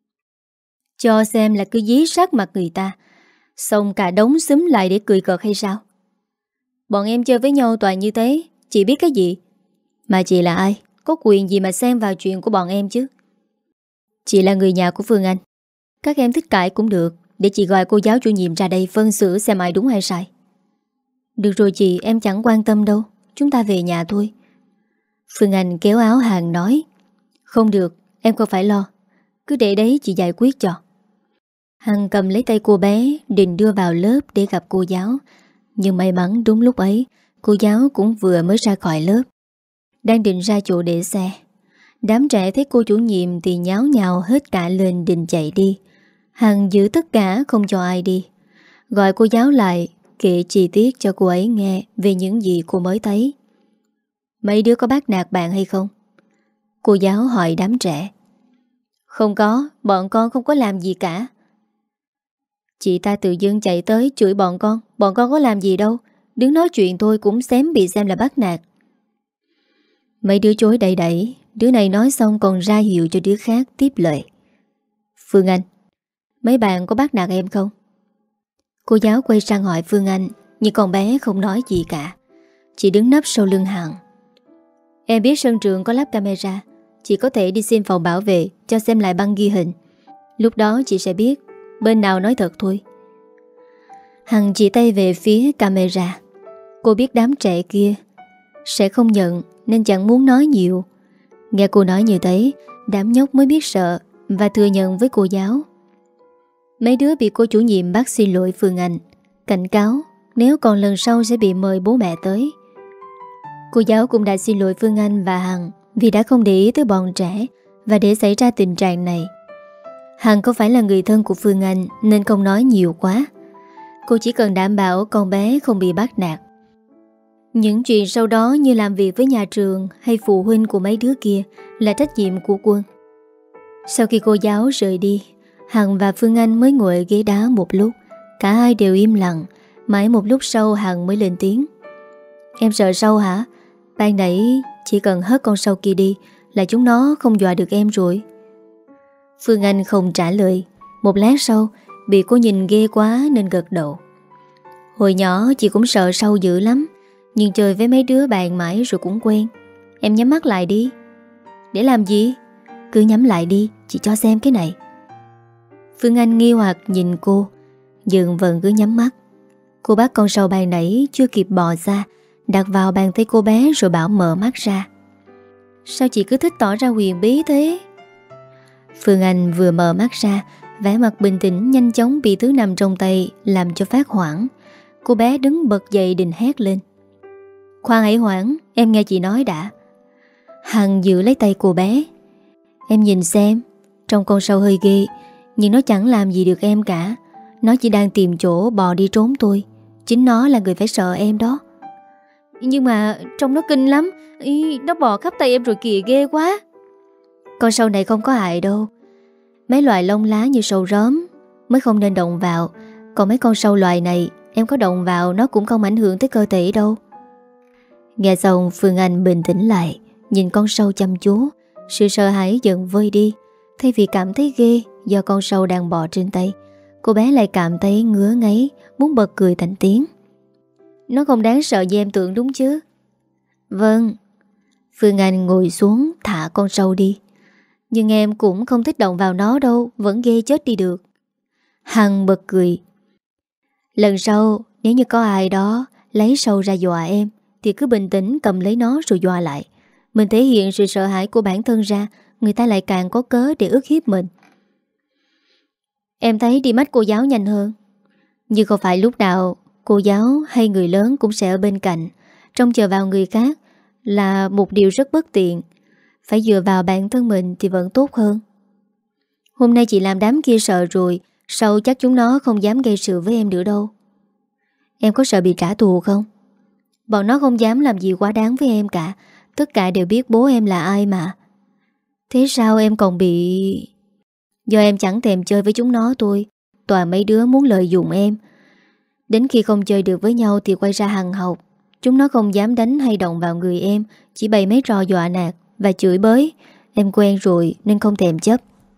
Cho xem là cứ dí sát mặt người ta, xong cả đống xúm lại để cười cợt hay sao? Bọn em chơi với nhau toàn như thế, chị biết cái gì? Mà chị là ai? Có quyền gì mà xen vào chuyện của bọn em chứ? Chị là người nhà của Phương Anh. Các em thích cãi cũng được, để chị gọi cô giáo chủ nhiệm ra đây phân xử xem ai đúng hay sai. Được rồi chị, em chẳng quan tâm đâu. Chúng ta về nhà thôi. Phương Anh kéo áo Hằng nói. Không được, em không phải lo. Cứ để đấy chị giải quyết cho. Hằng cầm lấy tay cô bé, định đưa vào lớp để gặp cô giáo. Nhưng may mắn đúng lúc ấy, cô giáo cũng vừa mới ra khỏi lớp, đang định ra chỗ để xe. Đám trẻ thấy cô chủ nhiệm thì nháo nhào hết cả lên định chạy đi. Hằng giữ tất cả không cho ai đi. Gọi cô giáo lại, kể chi tiết cho cô ấy nghe về những gì cô mới thấy. Mấy đứa có bắt nạt bạn hay không? Cô giáo hỏi đám trẻ. Không có, bọn con không có làm gì cả. Chị ta tự dưng chạy tới chửi bọn con. Bọn con có làm gì đâu. Đứng nói chuyện thôi cũng xém bị xem là bắt nạt. Mấy đứa chối đầy đẩy. Đứa này nói xong còn ra hiệu cho đứa khác tiếp lời. Phương Anh, mấy bạn có bắt nạt em không? Cô giáo quay sang hỏi Phương Anh, nhưng con bé không nói gì cả. Chị đứng nấp sau lưng Hằng. Em biết sân trường có lắp camera, chị có thể đi xin phòng bảo vệ cho xem lại băng ghi hình. Lúc đó chị sẽ biết bên nào nói thật thôi. Hằng chỉ tay về phía camera. Cô biết đám trẻ kia sẽ không nhận nên chẳng muốn nói nhiều. Nghe cô nói như thế, đám nhóc mới biết sợ và thừa nhận với cô giáo. Mấy đứa bị cô chủ nhiệm bắt xin lỗi Phương Anh, cảnh cáo nếu còn lần sau sẽ bị mời bố mẹ tới. Cô giáo cũng đã xin lỗi Phương Anh và Hằng vì đã không để ý tới bọn trẻ và để xảy ra tình trạng này. Hằng không phải là người thân của Phương Anh nên không nói nhiều quá. Cô chỉ cần đảm bảo con bé không bị bắt nạt. Những chuyện sau đó như làm việc với nhà trường hay phụ huynh của mấy đứa kia là trách nhiệm của Quân. Sau khi cô giáo rời đi, Hằng và Phương Anh mới ngồi ở ghế đá một lúc. Cả hai đều im lặng. Mãi một lúc sau Hằng mới lên tiếng. Em sợ sâu hả? Ban nãy chỉ cần hất con sâu kia đi là chúng nó không dọa được em rồi. Phương Anh không trả lời. Một lát sau bị cô nhìn ghê quá nên gật đầu. Hồi nhỏ chị cũng sợ sâu dữ lắm, nhưng chơi với mấy đứa bạn mãi rồi cũng quen. Em nhắm mắt lại đi. Để làm gì? Cứ nhắm lại đi, chị cho xem cái này. Phương Anh nghi hoặc nhìn cô, nhưng vẫn cứ nhắm mắt. Cô bắt con sâu ban nãy chưa kịp bò ra, đặt vào bàn tay cô bé rồi bảo mở mắt ra. Sao chị cứ thích tỏ ra huyền bí thế? Phương Anh vừa mở mắt ra, vẻ mặt bình tĩnh nhanh chóng bị thứ nằm trong tay làm cho phát hoảng. Cô bé đứng bật dậy định hét lên. Khoan hãy hoảng, em nghe chị nói đã. Hằng giữ lấy tay cô bé. Em nhìn xem, trong con sâu hơi ghê, nhưng nó chẳng làm gì được em cả. Nó chỉ đang tìm chỗ bò đi trốn thôi. Chính nó là người phải sợ em đó. Nhưng mà trông nó kinh lắm. Ý, nó bò khắp tay em rồi kìa, ghê quá. Con sâu này không có hại đâu. Mấy loại lông lá như sâu róm mới không nên động vào. Còn mấy con sâu loại này em có động vào nó cũng không ảnh hưởng tới cơ thể đâu. Nghe xong Phương Anh bình tĩnh lại, nhìn con sâu chăm chú. Sự sợ hãi dần vơi đi. Thay vì cảm thấy ghê do con sâu đang bò trên tay, cô bé lại cảm thấy ngứa ngáy, muốn bật cười thành tiếng. Nó không đáng sợ như em tưởng đúng chứ? Vâng. Phương Anh ngồi xuống thả con sâu đi. Nhưng em cũng không thích động vào nó đâu, vẫn ghê chết đi được. Hằng bật cười. Lần sau nếu như có ai đó lấy sâu ra dọa em thì cứ bình tĩnh cầm lấy nó rồi dọa lại. Mình thể hiện sự sợ hãi của bản thân ra, người ta lại càng có cớ để ức hiếp mình. Em thấy đi mách cô giáo nhanh hơn. Nhưng không phải lúc nào cô giáo hay người lớn cũng sẽ ở bên cạnh. Trông chờ vào người khác là một điều rất bất tiện. Phải dựa vào bản thân mình thì vẫn tốt hơn. Hôm nay chị làm đám kia sợ rồi, sau chắc chúng nó không dám gây sự với em nữa đâu. Em có sợ bị trả thù không? Bọn nó không dám làm gì quá đáng với em cả. Tất cả đều biết bố em là ai mà. Thế sao em còn bị... Do em chẳng thèm chơi với chúng nó thôi. Toàn mấy đứa muốn lợi dụng em. Đến khi không chơi được với nhau thì quay ra hằn học. Chúng nó không dám đánh hay động vào người em, chỉ bày mấy trò dọa nạt và chửi bới. Em quen rồi nên không thèm chấp.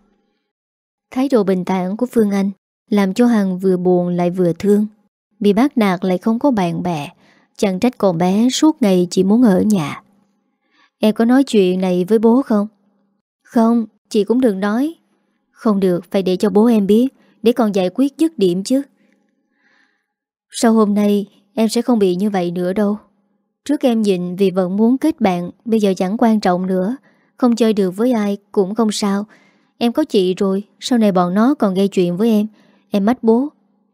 Thái độ bình thản của Phương Anh làm cho Hằng vừa buồn lại vừa thương. Bị bắt nạt lại không có bạn bè. Chẳng trách con bé suốt ngày chỉ muốn ở nhà. Em có nói chuyện này với bố không? Không, chị cũng đừng nói. Không được, phải để cho bố em biết, để còn giải quyết dứt điểm chứ. Sau hôm nay em sẽ không bị như vậy nữa đâu. Trước em nhịn vì vẫn muốn kết bạn, bây giờ chẳng quan trọng nữa. Không chơi được với ai cũng không sao. Em có chị rồi, sau này bọn nó còn gây chuyện với em. Em mách bố.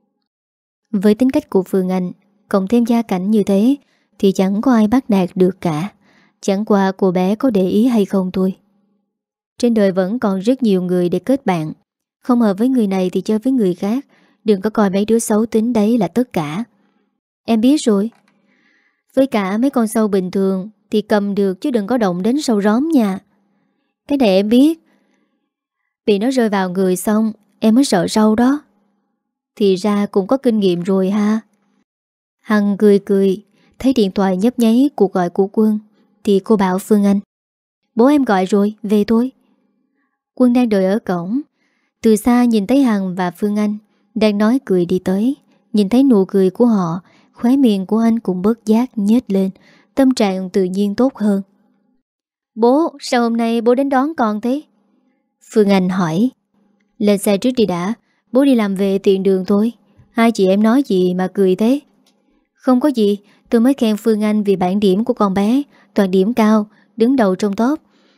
Với tính cách của Phương Anh, cộng thêm gia cảnh như thế, thì chẳng có ai bắt nạt được cả. Chẳng qua cô bé có để ý hay không thôi. Trên đời vẫn còn rất nhiều người để kết bạn. Không hợp với người này thì chơi với người khác. Đừng có coi mấy đứa xấu tính đấy là tất cả. Em biết rồi. Với cả mấy con sâu bình thường thì cầm được chứ đừng có động đến sâu róm nha. Cái này em biết. Vì nó rơi vào người xong em mới sợ sâu đó. Thì ra cũng có kinh nghiệm rồi ha. Hằng cười cười. Thấy điện thoại nhấp nháy cuộc gọi của Quân thì cô bảo Phương Anh: bố em gọi rồi, về thôi. Quân đang đợi ở cổng. Từ xa nhìn thấy Hằng và Phương Anh đang nói cười đi tới. Nhìn thấy nụ cười của họ, khóe miệng của anh cũng bớt giác nhếch lên. Tâm trạng tự nhiên tốt hơn. Bố, sao hôm nay bố đến đón con thế? Phương Anh hỏi. Lên xe trước đi đã. Bố đi làm về tiện đường thôi. Hai chị em nói gì mà cười thế? Không có gì. Tôi mới khen Phương Anh vì bảng điểm của con bé toàn điểm cao, đứng đầu trong top.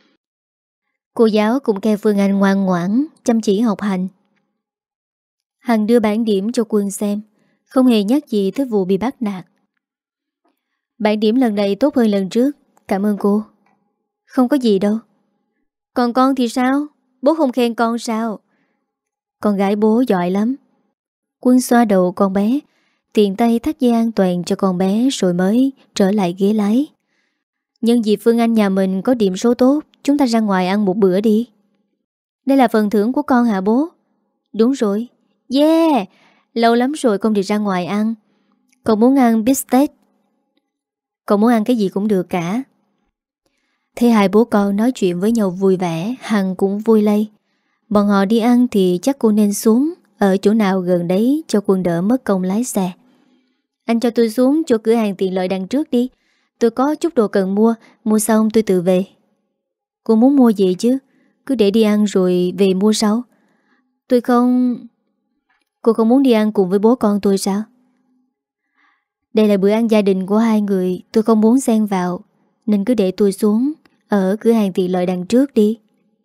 Cô giáo cũng khen Phương Anh ngoan ngoãn, chăm chỉ học hành. Hằng đưa bảng điểm cho Quân xem, không hề nhắc gì tới vụ bị bắt nạt. Bảng điểm lần này tốt hơn lần trước. Cảm ơn cô. Không có gì đâu. Còn con thì sao? Bố không khen con sao? Con gái bố giỏi lắm. Quân xoa đầu con bé, tiện tay thắt dây an toàn cho con bé rồi mới trở lại ghế lái. Nhân dịp Phương Anh nhà mình có điểm số tốt, chúng ta ra ngoài ăn một bữa đi. Đây là phần thưởng của con hả bố? Đúng rồi. Yeah, lâu lắm rồi con được ra ngoài ăn. Con muốn ăn beef steak. Con muốn ăn cái gì cũng được cả. Thế hai bố con nói chuyện với nhau vui vẻ, Hằng cũng vui lây. Bọn họ đi ăn thì chắc cô nên xuống ở chỗ nào gần đấy cho Quân đỡ mất công lái xe. Anh cho tôi xuống chỗ cửa hàng tiện lợi đằng trước đi. Tôi có chút đồ cần mua. Mua xong tôi tự về. Cô muốn mua gì chứ? Cứ để đi ăn rồi về mua sau. Tôi không... Cô không muốn đi ăn cùng với bố con tôi sao? Đây là bữa ăn gia đình của hai người. Tôi không muốn xen vào. Nên cứ để tôi xuống ở cửa hàng tiện lợi đằng trước đi.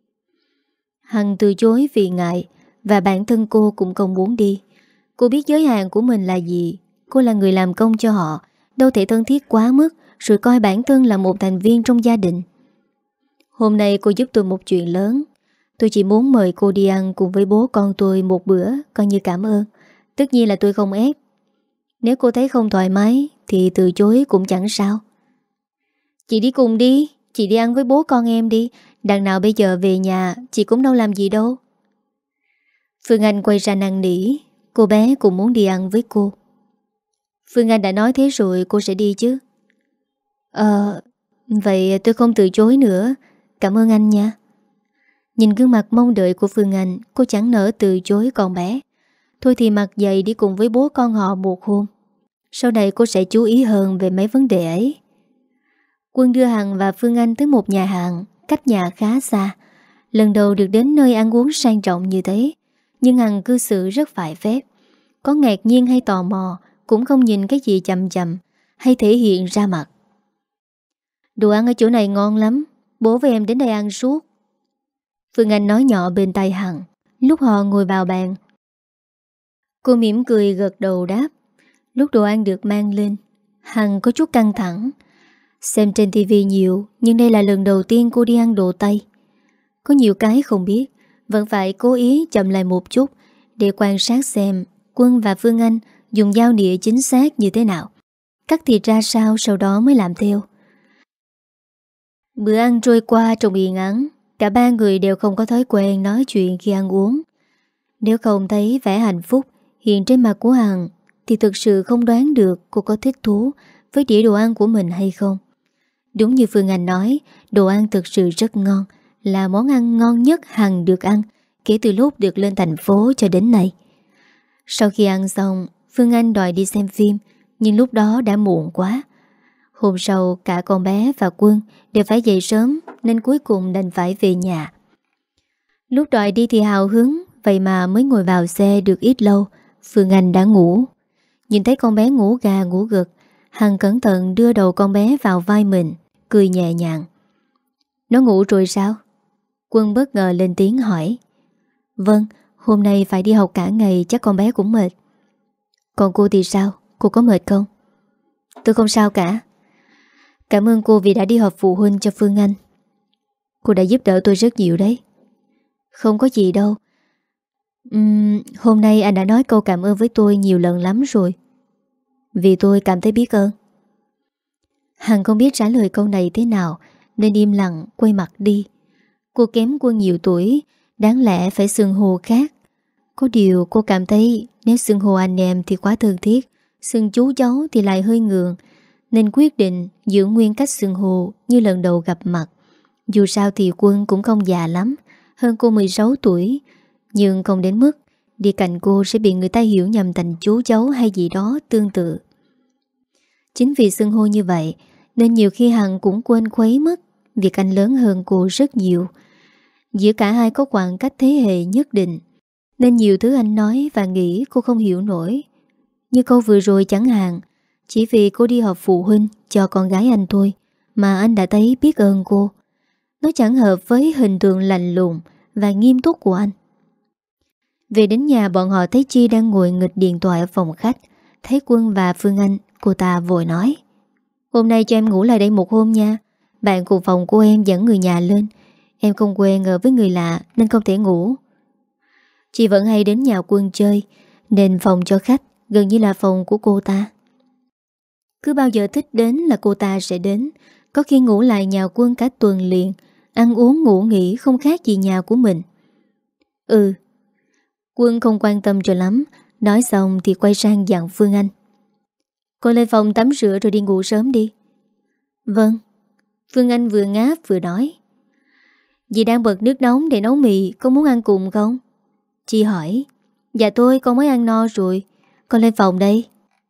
Hằng từ chối vì ngại. Và bản thân cô cũng không muốn đi. Cô biết giới hạn của mình là gì. Cô là người làm công cho họ, đâu thể thân thiết quá mức rồi coi bản thân là một thành viên trong gia đình. Hôm nay cô giúp tôi một chuyện lớn. Tôi chỉ muốn mời cô đi ăn cùng với bố con tôi một bữa, coi như cảm ơn. Tất nhiên là tôi không ép. Nếu cô thấy không thoải mái thì từ chối cũng chẳng sao. Chị đi cùng đi. Chị đi ăn với bố con em đi. Đằng nào bây giờ về nhà chị cũng đâu làm gì đâu. Phương Anh quay ra năn nỉ. Cô bé cũng muốn đi ăn với cô. Phương Anh đã nói thế rồi, cô sẽ đi chứ? Ờ, vậy tôi không từ chối nữa. Cảm ơn anh nha. Nhìn gương mặt mong đợi của Phương Anh, cô chẳng nỡ từ chối con bé. Thôi thì mặc dậy đi cùng với bố con họ một hôm. Sau này cô sẽ chú ý hơn về mấy vấn đề ấy. Quân đưa Hằng và Phương Anh tới một nhà hàng cách nhà khá xa. Lần đầu được đến nơi ăn uống sang trọng như thế, nhưng Hằng cư xử rất phải phép. Có ngạc nhiên hay tò mò cũng không nhìn cái gì chằm chằm hay thể hiện ra mặt. Đồ ăn ở chỗ này ngon lắm. Bố với em đến đây ăn suốt. Phương Anh nói nhỏ bên tai Hằng lúc họ ngồi vào bàn. Cô mỉm cười gật đầu đáp. Lúc đồ ăn được mang lên, Hằng có chút căng thẳng. Xem trên tivi nhiều, nhưng đây là lần đầu tiên cô đi ăn đồ Tây. Có nhiều cái không biết, vẫn phải cố ý chậm lại một chút để quan sát xem Quân và Phương Anh dùng dao nĩa chính xác như thế nào, cắt thịt ra sao, sau đó mới làm theo. Bữa ăn trôi qua trong yên ắng. Cả ba người đều không có thói quen nói chuyện khi ăn uống. Nếu không thấy vẻ hạnh phúc hiện trên mặt của Hằng thì thực sự không đoán được cô có thích thú với đĩa đồ ăn của mình hay không. Đúng như Phương Anh nói, đồ ăn thực sự rất ngon, là món ăn ngon nhất Hằng được ăn kể từ lúc được lên thành phố cho đến nay. Sau khi ăn xong, Phương Anh đòi đi xem phim, nhưng lúc đó đã muộn quá. Hôm sau cả con bé và Quân đều phải dậy sớm, nên cuối cùng đành phải về nhà. Lúc đòi đi thì hào hứng, vậy mà mới ngồi vào xe được ít lâu, Phương Anh đã ngủ. Nhìn thấy con bé ngủ gà ngủ gật, Hằng cẩn thận đưa đầu con bé vào vai mình, cười nhẹ nhàng. Nó ngủ rồi sao? Quân bất ngờ lên tiếng hỏi. Vâng, hôm nay phải đi học cả ngày, chắc con bé cũng mệt. Còn cô thì sao? Cô có mệt không? Tôi không sao cả. Cảm ơn cô vì đã đi họp phụ huynh cho Phương Anh. Cô đã giúp đỡ tôi rất nhiều đấy. Không có gì đâu. uhm, Hôm nay anh đã nói câu cảm ơn với tôi nhiều lần lắm rồi. Vì tôi cảm thấy biết ơn. Hằng không biết trả lời câu này thế nào, nên im lặng quay mặt đi. Cô kém Quân nhiều tuổi, đáng lẽ phải xưng hô khác. Có điều cô cảm thấy nếu xưng hô anh em thì quá thân thiết, xưng chú cháu thì lại hơi ngượng, nên quyết định giữ nguyên cách xưng hô như lần đầu gặp mặt. Dù sao thì Quân cũng không già lắm, hơn cô mười sáu tuổi, nhưng không đến mức đi cạnh cô sẽ bị người ta hiểu nhầm thành chú cháu hay gì đó tương tự. Chính vì xưng hô như vậy nên nhiều khi Hằng cũng quên khuấy mất việc anh lớn hơn cô rất nhiều. Giữa cả hai có khoảng cách thế hệ nhất định, nên nhiều thứ anh nói và nghĩ cô không hiểu nổi. Như câu vừa rồi chẳng hạn, chỉ vì cô đi họp phụ huynh cho con gái anh thôi mà anh đã thấy biết ơn cô. Nó chẳng hợp với hình tượng lạnh lùng và nghiêm túc của anh. Về đến nhà, bọn họ thấy Chi đang ngồi nghịch điện thoại ở phòng khách. Thấy Quân và Phương Anh, cô ta vội nói. Hôm nay cho em ngủ lại đây một hôm nha. Bạn cùng phòng của em dẫn người nhà lên. Em không quen ở với người lạ nên không thể ngủ. Chị vẫn hay đến nhà Quân chơi, nên phòng cho khách gần như là phòng của cô ta. Cứ bao giờ thích đến là cô ta sẽ đến. Có khi ngủ lại nhà Quân cả tuần liền, ăn uống ngủ nghỉ không khác gì nhà của mình. Ừ. Quân không quan tâm cho lắm. Nói xong thì quay sang dặn Phương Anh. Cô lên phòng tắm rửa rồi đi ngủ sớm đi. Vâng. Phương Anh vừa ngáp vừa nói. Dì đang bật nước nóng để nấu mì, có muốn ăn cùng không? Chị hỏi. Dạ tôi con mới ăn no rồi, con lên phòng đây.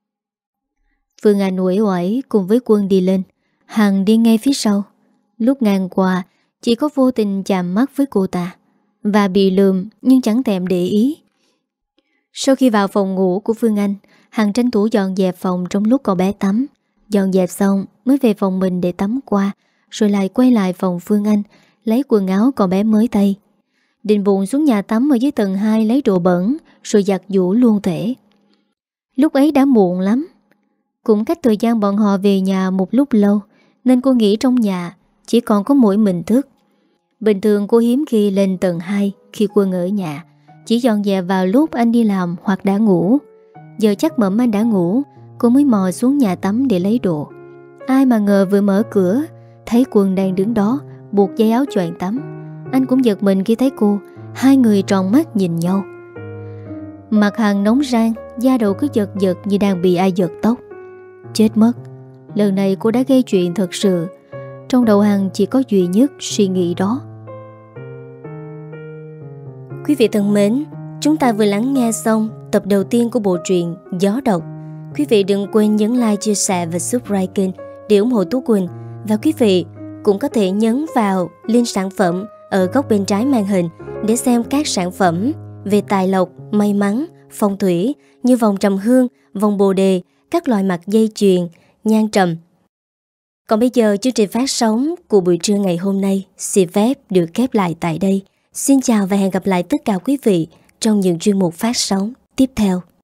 Phương Anh uể oải cùng với Quân đi lên. Hằng đi ngay phía sau. Lúc ngang qua chỉ có vô tình chạm mắt với cô ta và bị lườm nhưng chẳng thèm để ý. Sau khi vào phòng ngủ của Phương Anh, Hằng tranh thủ dọn dẹp phòng trong lúc cậu bé tắm. Dọn dẹp xong mới về phòng mình để tắm qua, rồi lại quay lại phòng Phương Anh lấy quần áo cậu bé mới tay. Định bụng xuống nhà tắm ở dưới tầng hai lấy đồ bẩn rồi giặt giũ luôn thể. Lúc ấy đã muộn lắm. Cũng cách thời gian bọn họ về nhà một lúc lâu, nên cô nghĩ trong nhà chỉ còn có mỗi mình thức. Bình thường cô hiếm khi lên tầng hai khi Quân ở nhà, chỉ dọn dẹp vào lúc anh đi làm hoặc đã ngủ. Giờ chắc mẩm anh đã ngủ, cô mới mò xuống nhà tắm để lấy đồ. Ai mà ngờ vừa mở cửa thấy Quân đang đứng đó buộc dây áo choàng tắm. Anh cũng giật mình khi thấy cô. Hai người tròn mắt nhìn nhau. Mặt Hằng nóng rang, da đầu cứ giật giật như đang bị ai giật tóc. Chết mất, lần này cô đã gây chuyện thật sự. Trong đầu Hằng chỉ có duy nhất suy nghĩ đó. Quý vị thân mến, chúng ta vừa lắng nghe xong tập đầu tiên của bộ truyện Gió Độc. Quý vị đừng quên nhấn like, chia sẻ và subscribe kênh để ủng hộ Tú Quỳnh. Và quý vị cũng có thể nhấn vào link sản phẩm ở góc bên trái màn hình để xem các sản phẩm về tài lộc, may mắn, phong thủy như vòng trầm hương, vòng bồ đề, các loại mặt dây chuyền, nhang trầm. Còn bây giờ chương trình phát sóng của buổi trưa ngày hôm nay xin phép được khép lại tại đây. Xin chào và hẹn gặp lại tất cả quý vị trong những chuyên mục phát sóng tiếp theo.